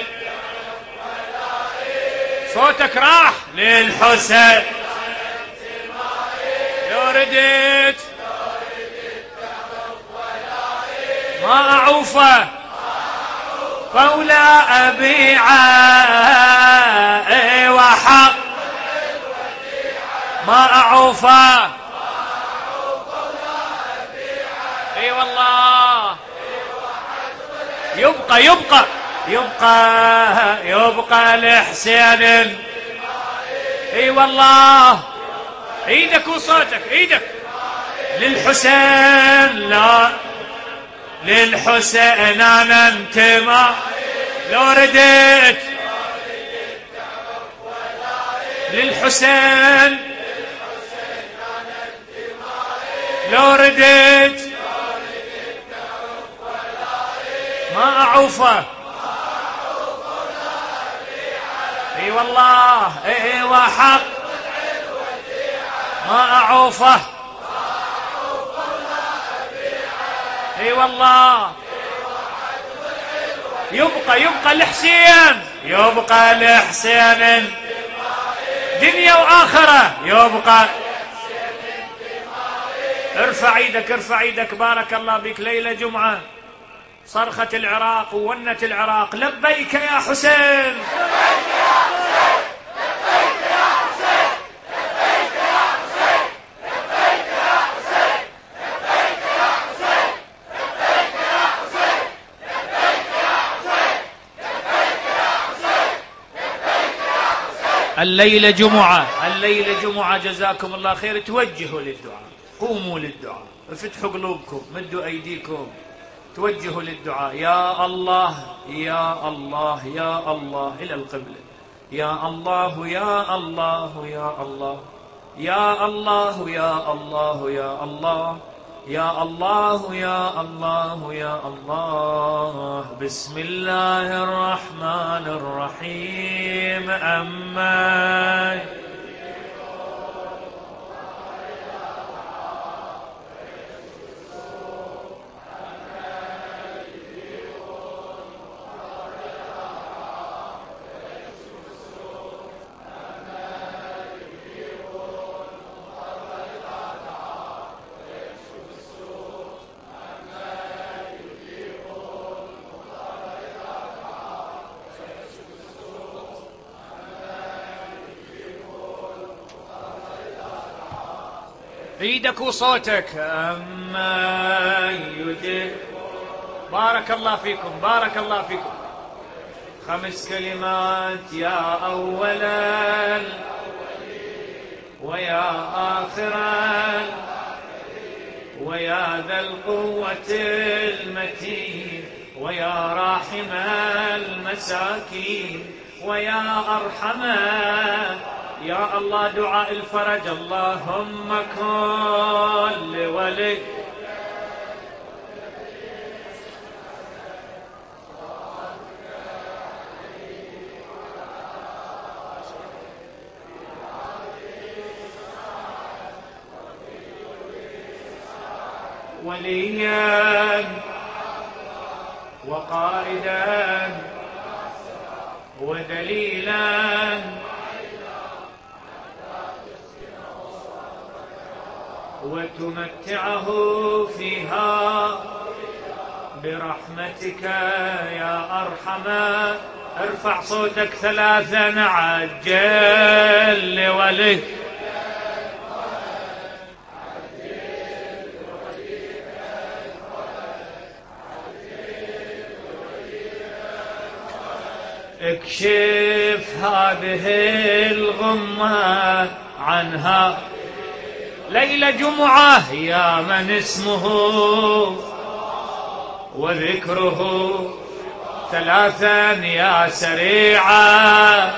صوتك راح للحسين لو ردت ما أعوفه فولا أبيعه وحق ما أعوفه اي والله يبقى يبقى يبقى يبقى لحسين اي والله ايدك وصوتك ايدك للحسين لا للحسين أنا انتمى لو ردت للحسين لو ردت ما أعوفه اي والله اي وحق ما أعوفه اي والله يبقى يبقى لحسين يبقى لحسين دنيا وآخرة يبقى ارفع ايدك ارفع ايدك بارك الله بك. ليلة جمعة صرخة العراق وونة العراق لبيك يا حسين لبيك يا حسين لبيك يا حسين لبيك يا حسين لبيك يا حسين لبيك يا حسين لبيك يا حسين لبيك يا حسين لبيك يا حسين لبيك يا حسين. الليلة جمعة الليلة جمعة جزاكم الله خير. توجهوا للدعاء قوموا للدعاء افتحوا قلوبكم مدوا أيديكم توجهوا للدعاء. يا الله يا الله يا الله إلى القبلة. يا الله يا الله يا الله يا الله يا الله يا الله يا الله يا الله يا الله. بسم الله الرحمن الرحيم. أما ايدك وصوتك. أما يجيب بارك الله فيكم بارك الله فيكم. خمس كلمات. يا أولا ويا آخرا ويا ذا القوة المتين ويا راحم المساكين ويا أرحم يا الله دعاء الفرج. اللهم كن لولي وليا وقائدا ودليلا وتمتعه فيها برحمتك يا أرحم ارفع صوتك ثلاثا عجل لولي اكشف هذه الغمة عنها ليلة جمعة يا من اسمه وذكره ثلاثا يا سريعا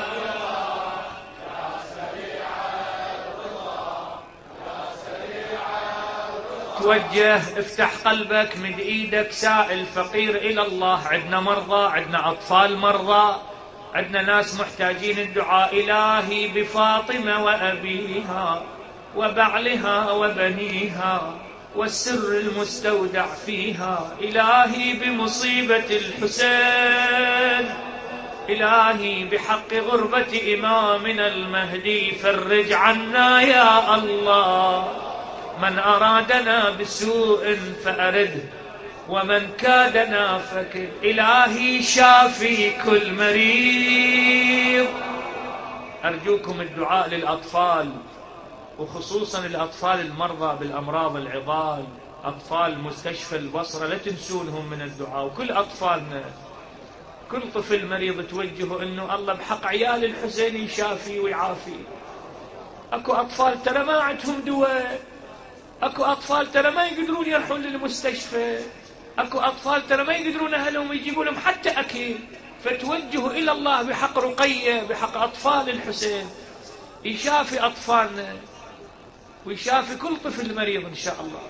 توجه افتح قلبك مد ايدك سائل فقير الى الله. عندنا مرضى، عندنا اطفال مرضى، عندنا ناس محتاجين الدعاء. الهي بفاطمة وابيها وبعلها وبنيها والسر المستودع فيها. إلهي بمصيبة الحسين، إلهي بحق غربة إمامنا المهدي فرج عنا يا الله. من أرادنا بسوء فأرده ومن كادنا فكد. إلهي شافي كل مريض. أرجوكم الدعاء للأطفال، وخصوصا الأطفال المرضى بالأمراض العضال، أطفال مستشفى البصرة لا تنسونهم من الدعاء. وكل أطفالنا، كل طفل مريض توجهه أنه الله بحق عيال الحسين يشافي ويعافي. أكو أطفال ترى ما عندهم دواء، أكو أطفال ترى ما يقدرون يروحون للمستشفى، أكو أطفال ترى ما يقدرون أهلهم يجيبوا لهم حتى أكل. فتوجهوا إلى الله بحق رقية، بحق أطفال الحسين، يشافي أطفالنا ويشافي كل طفل مريض إن شاء الله.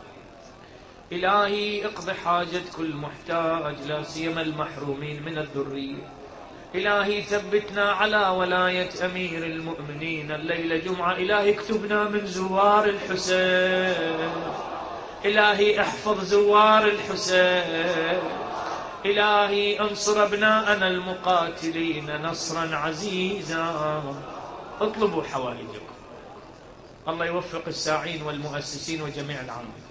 إلهي اقضي حاجة كل محتاج، لا سيما المحرومين من الذرية. إلهي ثبتنا على ولاية أمير المؤمنين الليلة جمعة. إلهي اكتبنا من زوار الحسين. إلهي احفظ زوار الحسين. إلهي انصر أبناءنا المقاتلين نصرا عزيزا. اطلبوا حوائجكم. الله يوفق الساعين والمؤسسين وجميع العاملين.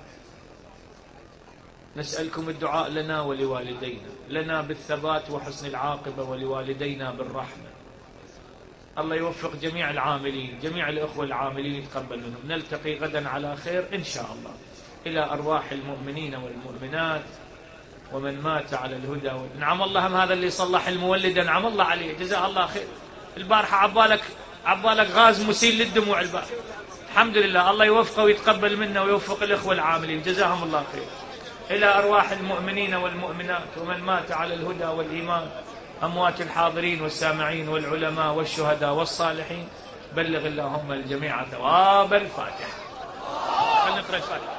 نسألكم الدعاء لنا ولوالدينا، لنا بالثبات وحسن العاقبة ولوالدينا بالرحمة. الله يوفق جميع العاملين، جميع الأخوة العاملين يتقبل منهم. نلتقي غدا على خير إن شاء الله. إلى أرواح المؤمنين والمؤمنات ومن مات على الهدى. نعم الله هم هذا اللي صلح المولد، نعم الله عليه جزاه الله خير. البارحة عبالك عبالك غاز مسيل للدموع البارحة. الحمد لله، الله يوفقه ويتقبل منا ويوفق الإخوة العاملين جزاهم الله خير. إلى أرواح المؤمنين والمؤمنات ومن مات على الهدى والإيمان، أموات الحاضرين والسامعين والعلماء والشهداء والصالحين، بلغ اللهم الجميع ثواب الفاتحة. خلينا نقرأ الفاتحة.